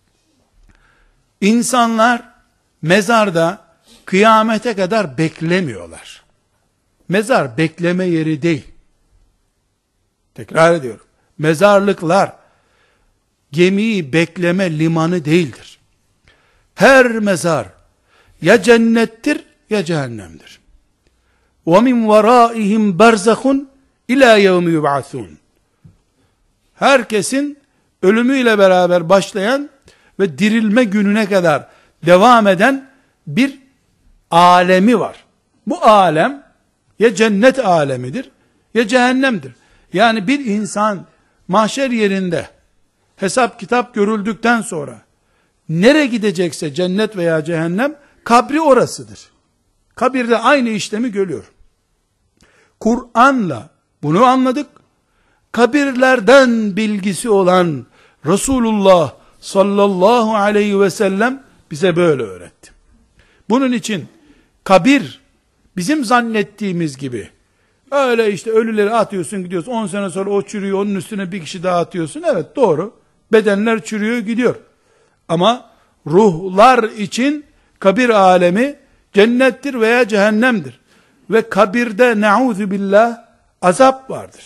insanlar mezarda kıyamete kadar beklemiyorlar. Mezar bekleme yeri değil. Tekrar ediyorum. Mezarlıklar gemiyi bekleme limanı değildir. Her mezar ya cennettir ya cehennemdir. وَمِنْ وَرَائِهِمْ بَرْزَخٌ اِلَى يَوْمِ يُبْعَثُونَ. Herkesin ölümüyle beraber başlayan ve dirilme gününe kadar devam eden bir alemi var. Bu alem ya cennet alemidir ya cehennemdir. Yani bir insan mahşer yerinde hesap kitap görüldükten sonra nereye gidecekse, cennet veya cehennem, kabri orasıdır. Kabirde aynı işlemi görüyor. Kur'an'la bunu anladık. Kabirlerden bilgisi olan Resulullah sallallahu aleyhi ve sellem bize böyle öğretti. Bunun için kabir bizim zannettiğimiz gibi öyle işte ölüleri atıyorsun gidiyorsun, on sene sonra o çürüyor, onun üstüne bir kişi daha atıyorsun. Evet, doğru. Bedenler çürüyor gidiyor. Ama ruhlar için kabir alemi cennettir veya cehennemdir. Ve kabirde ne'ûzü billah azap vardır.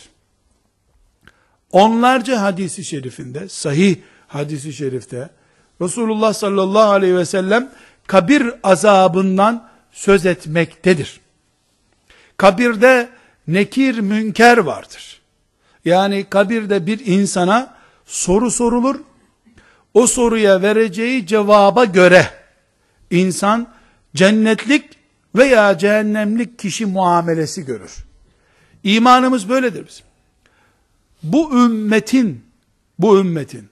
Onlarca hadisi şerifinde, sahih hadisi şerifte Resulullah sallallahu aleyhi ve sellem kabir azabından söz etmektedir. Kabirde nekir münker vardır. Yani kabirde bir insana soru sorulur. O soruya vereceği cevaba göre insan cennetlik veya cehennemlik kişi muamelesi görür. İmanımız böyledir bizim. Bu ümmetin, bu ümmetin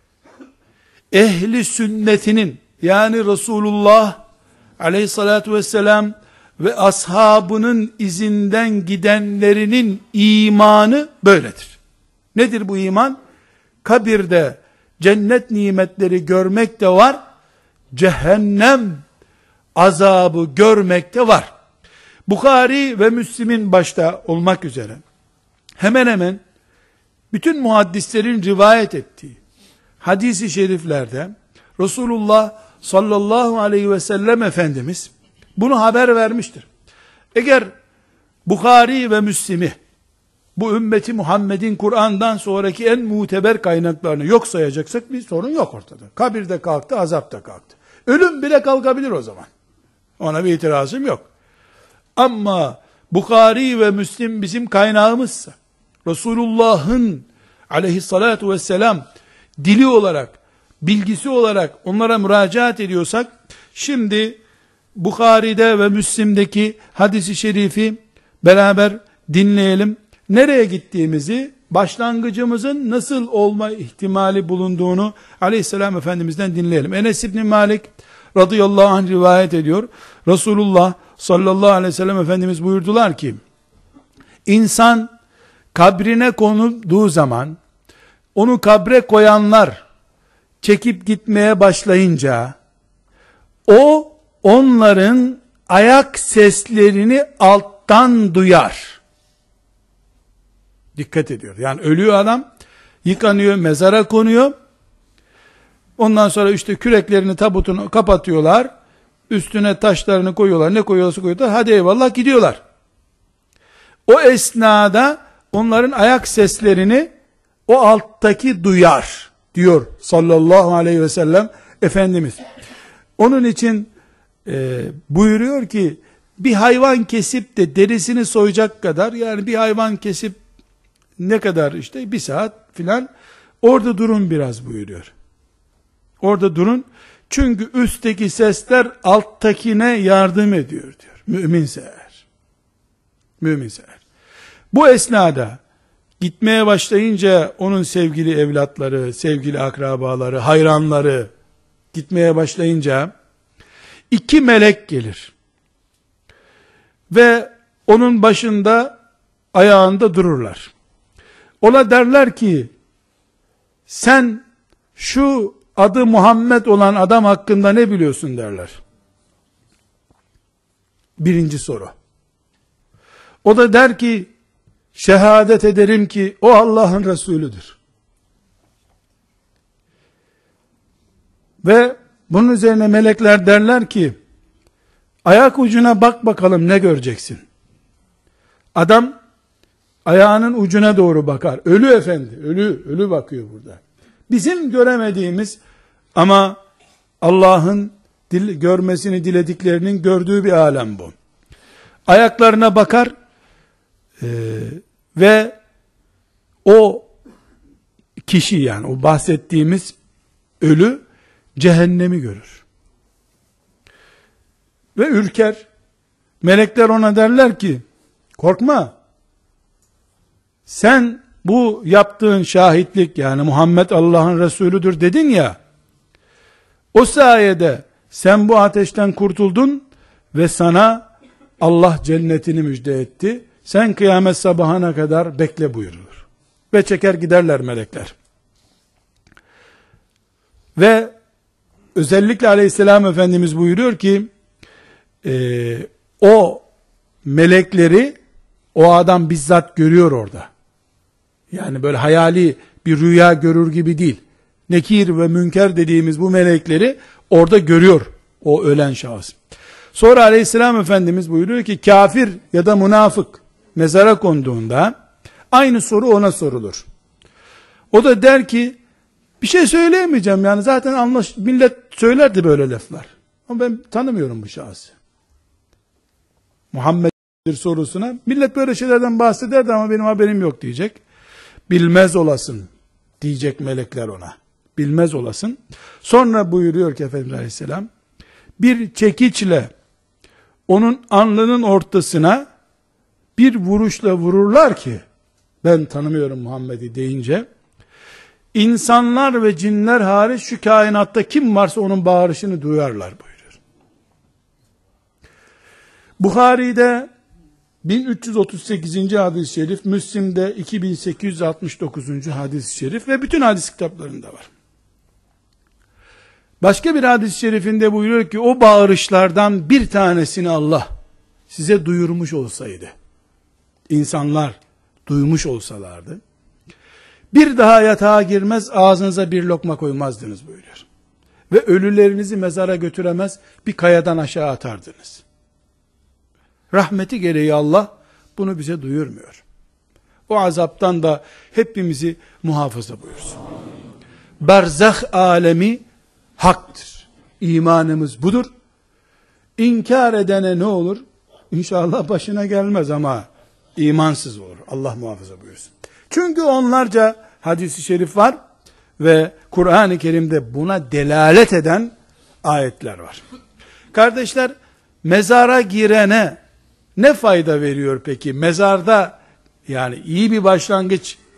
ehli sünnetinin, yani Resulullah aleyhissalatu vesselam ve ashabının izinden gidenlerinin imanı böyledir. Nedir bu iman? Kabirde cennet nimetleri görmek de var, cehennem azabı görmek de var. Bukhari ve Müslim'in başta olmak üzere hemen hemen bütün muhaddislerin rivayet ettiği hadis-i şeriflerde Resulullah sallallahu aleyhi ve sellem Efendimiz bunu haber vermiştir. Eğer Bukhari ve Müslim'i, bu ümmeti Muhammed'in Kur'an'dan sonraki en muteber kaynaklarını yok sayacaksak bir sorun yok ortada. Kabirde kalktı, azapta kalktı. Ölüm bile kalkabilir o zaman. Ona bir itirazım yok. Ama Bukhari ve Müslim bizim kaynağımızsa, Resulullah'ın aleyhissalatu vesselam dili olarak, bilgisi olarak onlara müracaat ediyorsak, şimdi Bukhari'de ve Müslim'deki hadisi şerifi beraber dinleyelim. Nereye gittiğimizi başlangıcımızın nasıl olma ihtimali bulunduğunu Aleyhisselam Efendimiz'den dinleyelim. Enes İbni Malik radıyallahu anh rivayet ediyor. Resulullah sallallahu aleyhi ve sellem Efendimiz buyurdular ki, insan kabrine konulduğu zaman, onu kabre koyanlar çekip gitmeye başlayınca, o onların ayak seslerini alttan duyar. Dikkat ediyor. Yani ölüyor adam, yıkanıyor, mezara konuyor. Ondan sonra işte küreklerini, tabutunu kapatıyorlar. Üstüne taşlarını koyuyorlar. Ne koyuyorlarsa koyuyorlar. Hadi eyvallah gidiyorlar. O esnada onların ayak seslerini o alttaki duyar diyor sallallahu aleyhi ve sellem Efendimiz. Onun için e, buyuruyor ki, bir hayvan kesip de derisini soyacak kadar, yani bir hayvan kesip ne kadar, işte bir saat filan orada durun biraz buyuruyor. Orada durun. Çünkü üstteki sesler alttakine yardım ediyor diyor. Müminse eğer. Müminse eğer. Bu esnada gitmeye başlayınca onun sevgili evlatları, sevgili akrabaları, hayranları gitmeye başlayınca iki melek gelir. Ve onun başında, ayağında dururlar. Ona derler ki, sen şu adı Muhammed olan adam hakkında ne biliyorsun derler. Birinci soru. O da der ki, şehadet ederim ki o Allah'ın Resulüdür. Ve bunun üzerine melekler derler ki, ayak ucuna bak bakalım ne göreceksin. Adam ayağının ucuna doğru bakar. Ölü efendi, ölü, ölü bakıyor burada. Bizim göremediğimiz ama Allah'ın dil, görmesini dilediklerinin gördüğü bir alem bu. Ayaklarına bakar e, ve o kişi, yani o bahsettiğimiz ölü cehennemi görür. Ve ürker. Melekler ona derler ki, korkma. Sen bu yaptığın şahitlik, yani Muhammed Allah'ın Resulüdür dedin ya, o sayede sen bu ateşten kurtuldun ve sana Allah cennetini müjde etti. Sen kıyamet sabahına kadar bekle buyurulur. Ve çeker giderler melekler. Ve özellikle Aleyhisselam Efendimiz buyuruyor ki, e, o melekleri o adam bizzat görüyor orada. Yani böyle hayali bir rüya görür gibi değil. Nekir ve münker dediğimiz bu melekleri orada görüyor o ölen şahıs. Sonra Aleyhisselam Efendimiz buyuruyor ki, kafir ya da münafık mezara konduğunda aynı soru ona sorulur. O da der ki, bir şey söyleyemeyeceğim, yani zaten anlaş, millet söylerdi böyle laflar. Ama ben tanımıyorum bu şahsı. Muhammed'dir sorusuna, millet böyle şeylerden bahsederdi ama benim haberim yok diyecek. Bilmez olasın diyecek melekler ona. Bilmez olasın. Sonra buyuruyor ki Efendimiz Aleyhisselam, bir çekiçle onun alnının ortasına bir vuruşla vururlar ki, ben tanımıyorum Muhammed'i deyince, insanlar ve cinler hariç şu kainatta kim varsa onun bağırışını duyarlar buyuruyor. Buhari'de bin üç yüz otuz sekizinci hadis-i şerif, Müslim'de iki bin sekiz yüz altmış dokuzuncu hadis-i şerif ve bütün hadis kitaplarında var. Başka bir hadis-i şerifinde buyuruyor ki, o bağırışlardan bir tanesini Allah size duyurmuş olsaydı, insanlar duymuş olsalardı, bir daha yatağa girmez, ağzınıza bir lokma koymazdınız buyuruyor. Ve ölülerinizi mezara götüremez, bir kayadan aşağı atardınız. Rahmeti gereği Allah bunu bize duyurmuyor. O azaptan da hepimizi muhafaza buyursun. Berzah alemi haktır. İmanımız budur. İnkar edene ne olur? İnşallah başına gelmez ama imansız olur. Allah muhafaza buyursun. Çünkü onlarca hadis-i şerif var ve Kur'an-ı Kerim'de buna delalet eden ayetler var. Kardeşler, mezara girene ne fayda veriyor peki? Mezarda, yani iyi bir başlangıç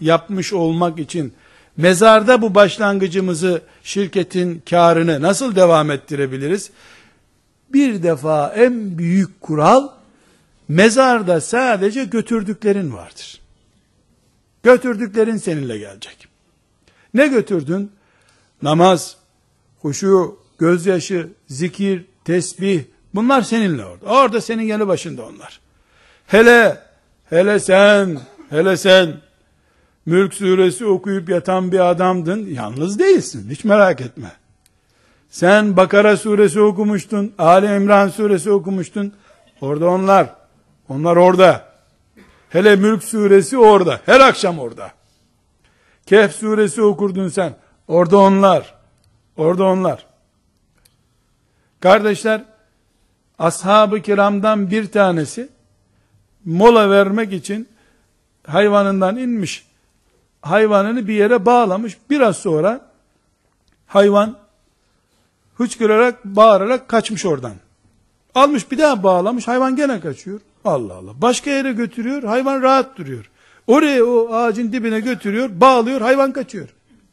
yapmış olmak için mezarda bu başlangıcımızı, şirketin karını nasıl devam ettirebiliriz? Bir defa en büyük kural, mezarda sadece götürdüklerin vardır. Götürdüklerin seninle gelecek. Ne götürdün? Namaz, huşu, gözyaşı, zikir, tesbih, bunlar seninle orada. Orada senin yanı başında onlar. Hele, hele sen, hele sen, Mülk suresi okuyup yatan bir adamdın, yalnız değilsin, hiç merak etme. Sen Bakara suresi okumuştun, Ali İmran suresi okumuştun, orada onlar, onlar orada. Hele Mülk suresi orada, her akşam orada. Kehf suresi okurdun sen, orada onlar, orada onlar. Kardeşler, ashab-ı kiramdan bir tanesi, mola vermek için hayvanından inmiş, hayvanını bir yere bağlamış, biraz sonra hayvan hıçkırarak, bağırarak kaçmış oradan. Almış bir daha bağlamış, hayvan gene kaçıyor. Allah Allah. Başka yere götürüyor, hayvan rahat duruyor. Oraya, o ağacın dibine götürüyor, bağlıyor, hayvan kaçıyor.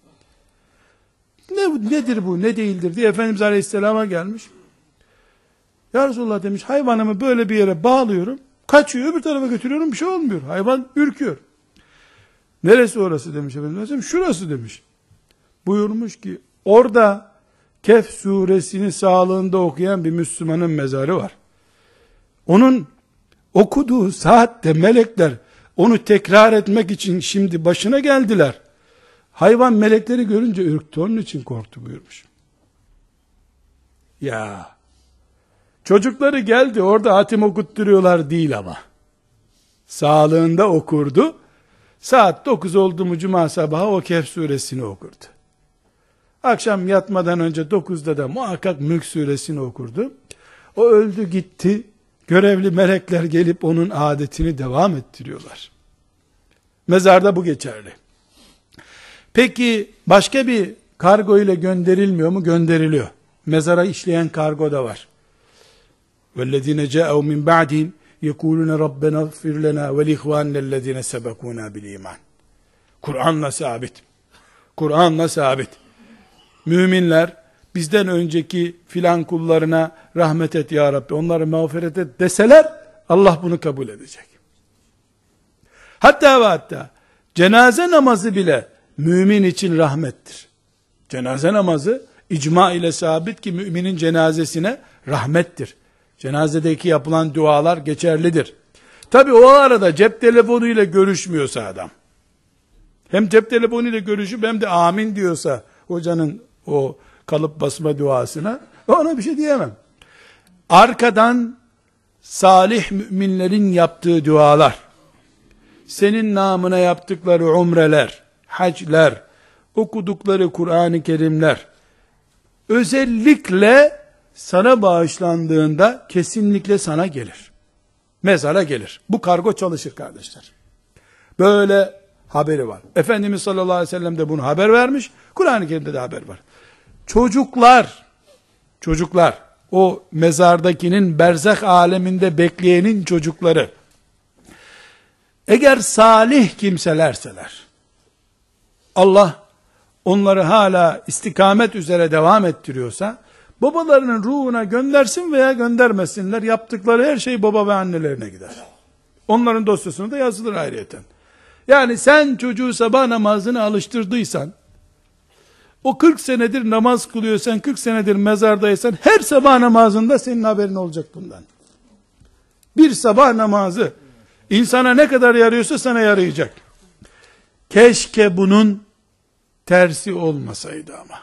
Ne, nedir bu, ne değildir diye Efendimiz Aleyhisselam'a gelmiş. Ya Resulullah demiş, hayvanımı böyle bir yere bağlıyorum, kaçıyor, öbür tarafa götürüyorum, bir şey olmuyor. Hayvan ürküyor. Neresi orası demiş Efendimiz Aleyhisselam, şurası demiş. Buyurmuş ki, orada Kehf suresini sağlığında okuyan bir Müslümanın mezarı var. Onun okuduğu saatte melekler onu tekrar etmek için şimdi başına geldiler. Hayvan melekleri görünce ürktü, onun için korktu buyurmuş. Ya, çocukları geldi orada hatim okutturuyorlar değil ama. Sağlığında okurdu. Saat dokuz oldu mu cuma sabahı o Kehf suresini okurdu. Akşam yatmadan önce dokuzda da muhakkak Mülk suresini okurdu. O öldü gitti. Görevli melekler gelip onun adetini devam ettiriyorlar. Mezarda bu geçerli. Peki başka bir kargo ile gönderilmiyor mu? Gönderiliyor. Mezara işleyen kargo da var. وَالَّذِينَ جَاءَوْا مِنْ بَعْدِهِمْ يَقُولُونَ رَبَّنَا اغْفِرْ لَنَا وَلِخْوَانَّا الَّذِينَ سَبَقُونَا بِالْاِيمَانِ. Kur'an'la sabit. Kur'an'la sabit. Müminler bizden önceki filan kullarına rahmet et ya Rabbi, onları mağfiret et deseler Allah bunu kabul edecek. Hatta ve hatta cenaze namazı bile mümin için rahmettir. Cenaze namazı icma ile sabit ki müminin cenazesine rahmettir. Cenazedeki yapılan dualar geçerlidir. Tabi o arada cep telefonuyla görüşmüyorsa adam, hem cep telefonuyla görüşüp hem de amin diyorsa hocanın o kalıp basma duasına, ona bir şey diyemem. Arkadan salih müminlerin yaptığı dualar, senin namına yaptıkları umreler, hacler, okudukları Kur'an-ı Kerimler, özellikle sana bağışlandığında kesinlikle sana gelir. Mezara gelir. Bu kargo çalışır kardeşler. Böyle haberi var. Efendimiz sallallahu aleyhi ve sellem de bunu haber vermiş. Kur'an-ı Kerim'de de haber var. Çocuklar, çocuklar, o mezardakinin berzah aleminde bekleyenin çocukları, eğer salih kimselerseler, Allah onları hala istikamet üzere devam ettiriyorsa, babalarının ruhuna göndersin veya göndermesinler, yaptıkları her şey baba ve annelerine gider. Onların dosyasına da yazılır ayrıyeten. Yani sen çocuğu sabah namazına alıştırdıysan, o kırk senedir namaz kılıyorsan, kırk senedir mezardaysan, her sabah namazında senin haberin olacak bundan. Bir sabah namazı insana ne kadar yarıyorsa sana yarayacak. Keşke bunun tersi olmasaydı ama.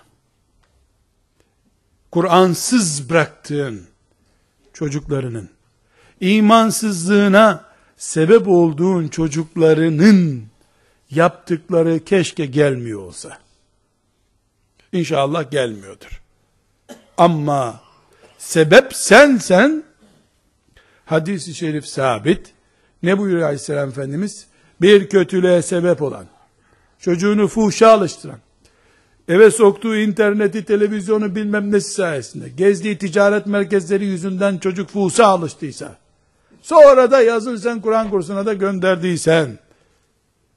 Kur'ansız bıraktığın çocuklarının, imansızlığına sebep olduğun çocuklarının yaptıkları keşke gelmiyor olsa. İnşallah gelmiyordur. Ama sebep sensen, hadis-i şerif sabit, ne buyuruyor Aleyhisselam Efendimiz? Bir kötülüğe sebep olan, çocuğunu fuhşa alıştıran, eve soktuğu interneti, televizyonu bilmem nesi sayesinde, gezdiği ticaret merkezleri yüzünden çocuk fuhşa alıştıysa, sonra da yazılsan Kur'an kursuna da gönderdiysen,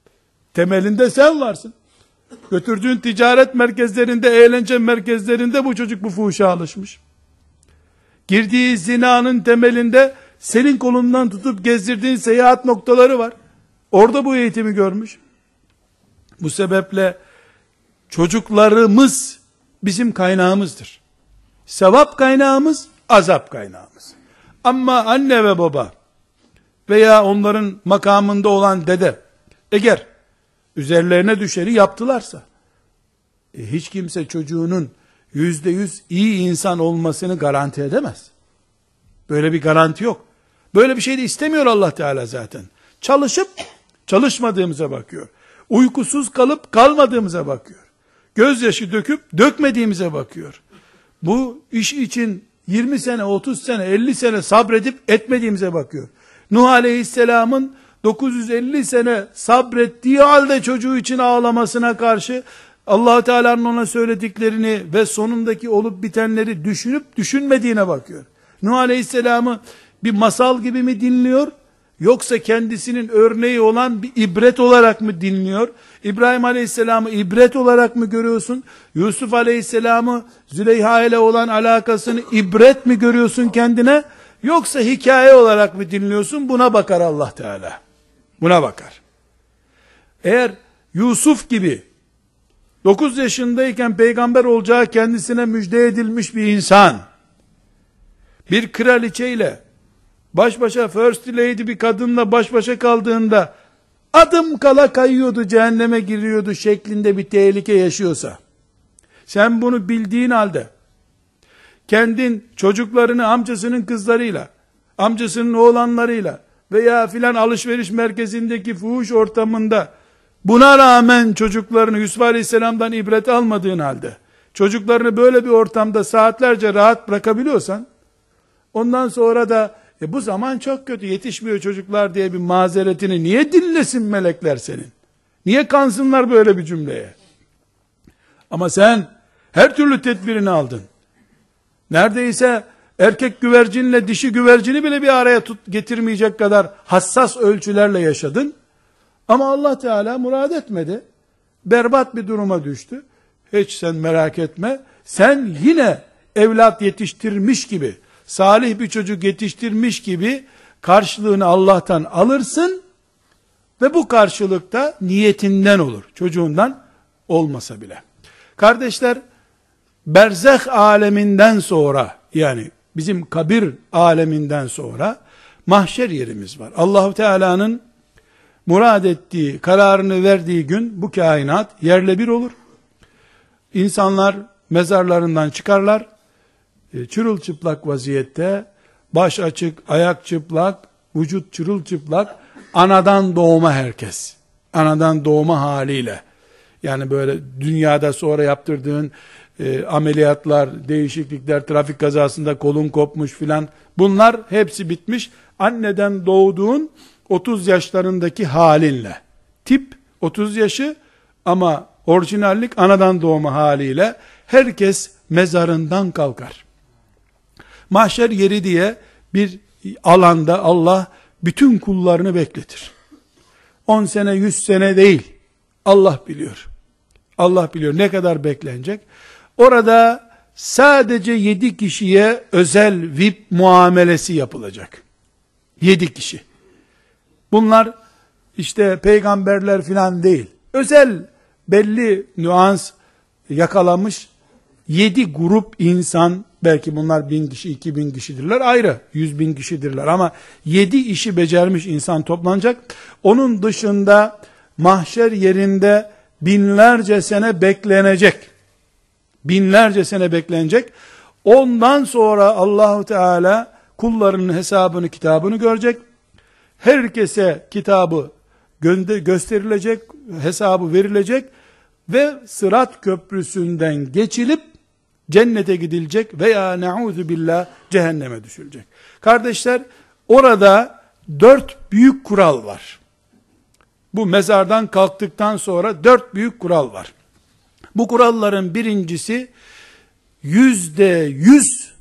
Temelinde sen varsın. Götürdüğün ticaret merkezlerinde, eğlence merkezlerinde bu çocuk bu fuhuşa alışmış. Girdiği zinanın temelinde senin kolundan tutup gezdirdiğin seyahat noktaları var. Orada bu eğitimi görmüş. Bu sebeple çocuklarımız bizim kaynağımızdır. Sevap kaynağımız, azap kaynağımız. Ama anne ve baba veya onların makamında olan dede eğer üzerlerine düşeni yaptılarsa e, hiç kimse çocuğunun yüzde yüz iyi insan olmasını garanti edemez. Böyle bir garanti yok. Böyle bir şey de istemiyor Allah Teala zaten. Çalışıp çalışmadığımıza bakıyor. Uykusuz kalıp kalmadığımıza bakıyor. Gözyaşı döküp dökmediğimize bakıyor. Bu iş için yirmi sene, otuz sene, elli sene sabredip etmediğimize bakıyor. Nuh Aleyhisselam'ın dokuz yüz elli sene sabrettiği halde çocuğu için ağlamasına karşı Allah Teala'nın ona söylediklerini ve sonundaki olup bitenleri düşünüp düşünmediğine bakıyor. Nuh Aleyhisselam'ı bir masal gibi mi dinliyor? Yoksa kendisinin örneği olan bir ibret olarak mı dinliyor? İbrahim Aleyhisselam'ı ibret olarak mı görüyorsun? Yusuf Aleyhisselam'ı Züleyha ile olan alakasını ibret mi görüyorsun kendine? Yoksa hikaye olarak mı dinliyorsun? Buna bakar Allah Teala. Buna bakar. Eğer Yusuf gibi dokuz yaşındayken peygamber olacağı kendisine müjde edilmiş bir insan, bir kraliçeyle baş başa, first lady bir kadınla baş başa kaldığında adım kala kayıyordu, cehenneme giriyordu şeklinde bir tehlike yaşıyorsa, sen bunu bildiğin halde kendin çocuklarını amcasının kızlarıyla, amcasının oğlanlarıyla veya filan alışveriş merkezindeki fuhuş ortamında buna rağmen çocuklarını Yusuf Aleyhisselam'dan ibret almadığın halde çocuklarını böyle bir ortamda saatlerce rahat bırakabiliyorsan, ondan sonra da e bu zaman çok kötü yetişmiyor çocuklar diye bir mazeretini niye dinlesin melekler senin? Niye kansınlar böyle bir cümleye? Ama sen her türlü tedbirini aldın. Neredeyse erkek güvercinle dişi güvercini bile bir araya tut, getirmeyecek kadar hassas ölçülerle yaşadın. Ama Allah Teala murad etmedi. Berbat bir duruma düştü. Hiç sen merak etme. Sen yine evlat yetiştirmiş gibi, salih bir çocuk yetiştirmiş gibi karşılığını Allah'tan alırsın ve bu karşılıkta niyetinden olur. Çocuğundan olmasa bile. Kardeşler, berzeh aleminden sonra, yani bizim kabir aleminden sonra mahşer yerimiz var. Allah-u Teala'nın murad ettiği, kararını verdiği gün bu kainat yerle bir olur. İnsanlar mezarlarından çıkarlar, çırılçıplak vaziyette, baş açık, ayak çıplak, vücut çırılçıplak, anadan doğma herkes. Anadan doğma haliyle. Yani böyle dünyada sonra yaptırdığın e, ameliyatlar, değişiklikler, trafik kazasında kolun kopmuş filan, bunlar hepsi bitmiş. Anneden doğduğun otuz yaşlarındaki halinle. Tip otuz yaşı ama orijinallik anadan doğma haliyle herkes mezarından kalkar. Mahşer yeri diye bir alanda Allah bütün kullarını bekletir. on sene, yüz sene değil. Allah biliyor. Allah biliyor ne kadar beklenecek. Orada sadece yedi kişiye özel V I P muamelesi yapılacak. Yedi kişi. Bunlar işte peygamberler filan değil. Özel belli nüans yakalamış yedi grup insan, belki bunlar bin kişi, iki bin kişidirler, ayrı, yüz bin kişidirler ama yedi işi becermiş insan toplanacak. Onun dışında mahşer yerinde binlerce sene beklenecek. Binlerce sene beklenecek. Ondan sonra Allahu Teala kullarının hesabını, kitabını görecek. Herkese kitabı gösterilecek, hesabı verilecek ve Sırat Köprüsü'nden geçilip cennete gidilecek veya ne'ûzü billah cehenneme düşülecek. Kardeşler, orada dört büyük kural var. Bu mezardan kalktıktan sonra dört büyük kural var. Bu kuralların birincisi, yüzde yüz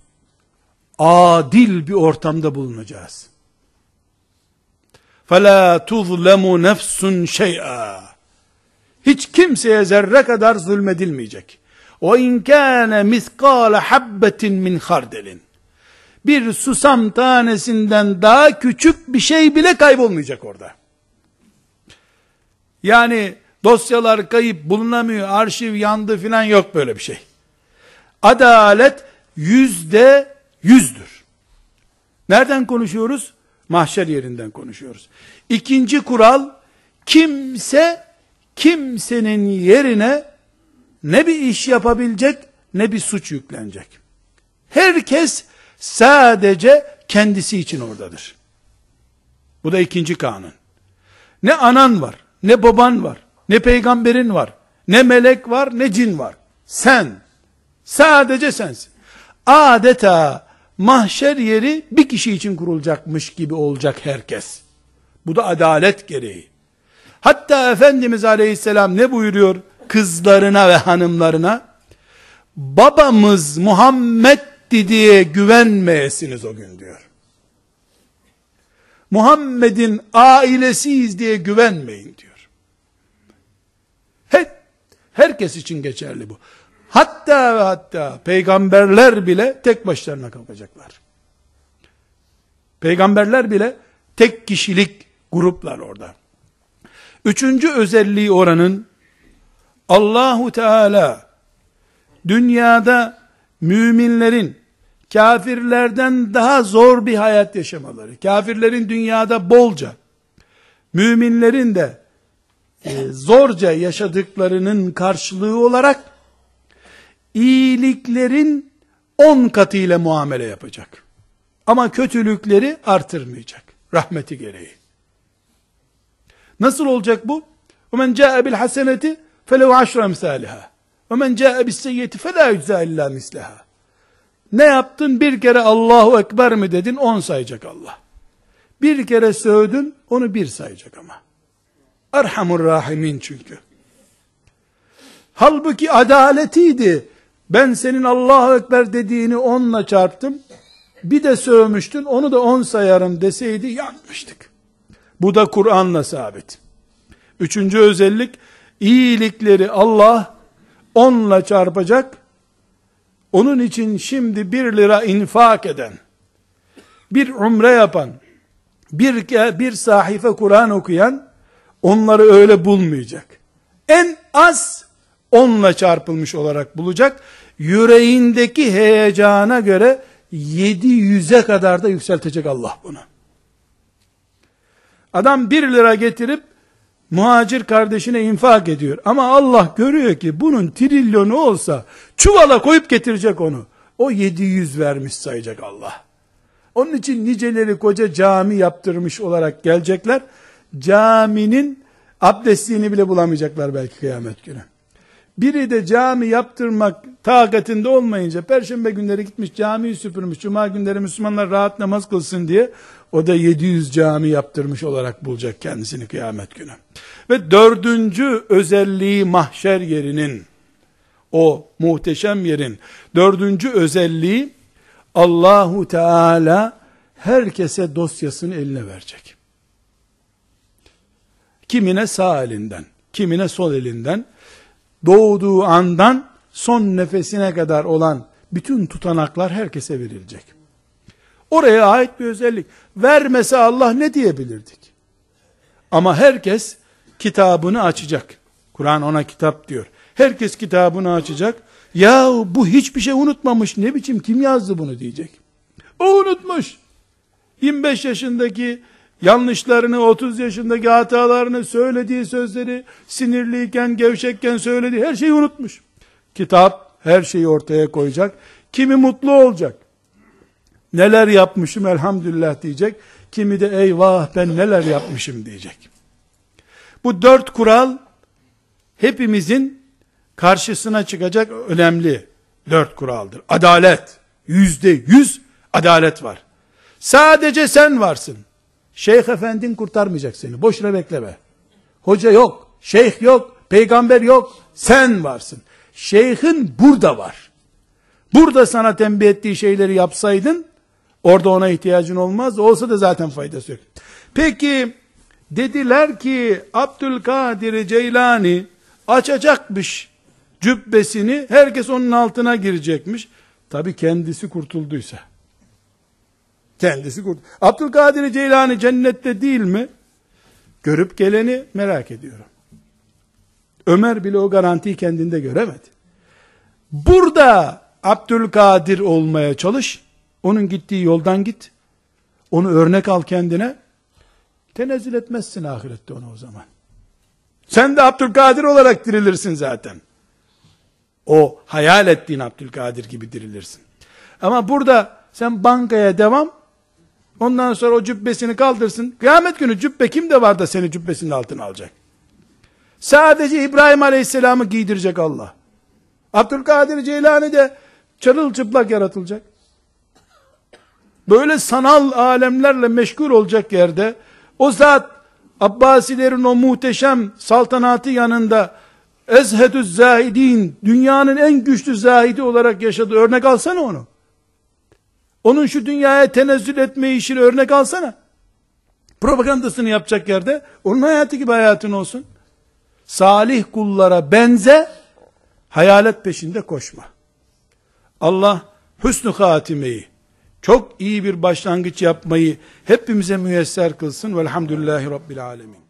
adil bir ortamda bulunacağız. فَلَا تُظْلَمُ نَفْسٌ شَيْئًا. Hiç kimseye zerre kadar zulmedilmeyecek. O in kana miskala habbetin min hardelin. Bir susam tanesinden daha küçük bir şey bile kaybolmayacak orada. Yani dosyalar kayıp bulunamıyor, arşiv yandı filan, yok böyle bir şey. Adalet yüzde yüzdür. Nereden konuşuyoruz? Mahşer yerinden konuşuyoruz. İkinci kural, kimse kimsenin yerine ne bir iş yapabilecek ne bir suç yüklenecek. Herkes sadece kendisi için oradadır. Bu da ikinci kanun. Ne anan var, ne baban var, ne peygamberin var, ne melek var, ne cin var. Sen, sadece sensin. Adeta mahşer yeri bir kişi için kurulacakmış gibi olacak herkes. Bu da adalet gereği. Hatta Efendimiz Aleyhisselam ne buyuruyor kızlarına ve hanımlarına? Babamız Muhammed'di diye güvenmeyesiniz o gün diyor. Muhammed'in ailesiyiz diye güvenmeyin diyor. Her, herkes için geçerli bu. Hatta ve hatta peygamberler bile tek başlarına kalkacaklar. Peygamberler bile tek kişilik gruplar orada. Üçüncü özelliği oranın, Allahu Teala dünyada müminlerin kafirlerden daha zor bir hayat yaşamaları, kafirlerin dünyada bolca, müminlerin de e, zorca yaşadıklarının karşılığı olarak iyiliklerin on katıyla muamele yapacak. Ama kötülükleri artırmayacak. Rahmeti gereği. Nasıl olacak bu? وَمَنْ جَاءَ بِالْحَسَنَةِ فَلَوْ عَشْرَ اَمْثَالِهَا وَمَنْ جَاءَ بِالسَّيِّئَةِ فَلَا يُجْزَى اِلَّا مِثْلَهَا. Ne yaptın? Bir kere Allahu Ekber mi dedin? On sayacak Allah. Bir kere sövdün, onu bir sayacak ama. Erhamur Rahimin çünkü. Halbuki adaletiydi. Ben senin Allahu Ekber dediğini onla çarptım. Bir de sövmüştün, onu da on sayarım deseydi yanmıştık. Bu da Kur'an'la sabit. Üçüncü özellik, iyilikleri Allah onla çarpacak. Onun için şimdi bir lira infak eden, bir umre yapan, bir, bir sahife Kur'an okuyan, onları öyle bulmayacak. En az onla çarpılmış olarak bulacak. Yüreğindeki heyecana göre yedi yüze kadar da yükseltecek Allah bunu. Adam bir lira getirip muhacir kardeşine infak ediyor. Ama Allah görüyor ki bunun trilyonu olsa çuvala koyup getirecek onu. O yedi yüz vermiş sayacak Allah. Onun için niceleri koca cami yaptırmış olarak gelecekler. Caminin abdestliğini bile bulamayacaklar belki kıyamet günü. Biri de cami yaptırmak takatinde olmayınca perşembe günleri gitmiş camiyi süpürmüş. Cuma günleri Müslümanlar rahat namaz kılsın diye o da yedi yüz cami yaptırmış olarak bulacak kendisini kıyamet günü. Ve dördüncü özelliği mahşer yerinin, o muhteşem yerin dördüncü özelliği, Allahu Teala herkese dosyasını eline verecek. Kimine sağ elinden, kimine sol elinden, doğduğu andan son nefesine kadar olan bütün tutanaklar herkese verilecek. Oraya ait bir özellik. Vermese Allah ne diyebilirdik? Ama herkes kitabını açacak. Kur'an ona kitap diyor. Herkes kitabını açacak. Ya bu hiçbir şey unutmamış. Ne biçim, kim yazdı bunu diyecek. O unutmuş. yirmi beş yaşındaki yanlışlarını, otuz yaşındaki hatalarını, söylediği sözleri, sinirliyken, gevşekken söylediği her şeyi unutmuş. Kitap her şeyi ortaya koyacak. Kimi mutlu olacak. Neler yapmışım elhamdülillah diyecek. Kimi de eyvah ben neler yapmışım diyecek. Bu dört kural hepimizin karşısına çıkacak önemli dört kuraldır. Adalet. Yüzde yüz adalet var. Sadece sen varsın. Şeyh efendin kurtarmayacak seni. Boşuna bekleme. Hoca yok, şeyh yok, peygamber yok. Sen varsın. Şeyhin burada var. Burada sana tembih ettiği şeyleri yapsaydın, orada ona ihtiyacın olmaz. Olsa da zaten faydası yok. Peki, dediler ki Abdülkadir Ceylani açacakmış cübbesini, herkes onun altına girecekmiş. Tabi kendisi kurtulduysa. Kendisi kurtuldu. Abdülkadir Ceylani cennette değil mi? Görüp geleni merak ediyorum. Ömer bile o garantiyi kendinde göremedi. Burada Abdülkadir olmaya çalış. Onun gittiği yoldan git. Onu örnek al kendine. Tenezzül etmezsin ahirette onu o zaman. Sen de Abdülkadir olarak dirilirsin zaten. O hayal ettiğin Abdülkadir gibi dirilirsin. Ama burada sen bankaya devam, ondan sonra o cübbesini kaldırsın. Kıyamet günü cübbe kimde var da seni cübbesinin altına alacak? Sadece İbrahim Aleyhisselam'ı giydirecek Allah. Abdülkadir Ceylani de çırılçıplak yaratılacak. Böyle sanal alemlerle meşgul olacak yerde, o zat Abbasilerin o muhteşem saltanatı yanında ezhedü zahidin, dünyanın en güçlü zahidi olarak yaşadı. Örnek alsana onu. Onun şu dünyaya tenezzül etme işini örnek alsana. Propagandasını yapacak yerde onun hayatı gibi hayatın olsun. Salih kullara benze, hayalet peşinde koşma. Allah hüsnü hatimeyi, çok iyi bir başlangıç yapmayı hepimize müyesser kılsın. Velhamdülillahi Rabbil alemin.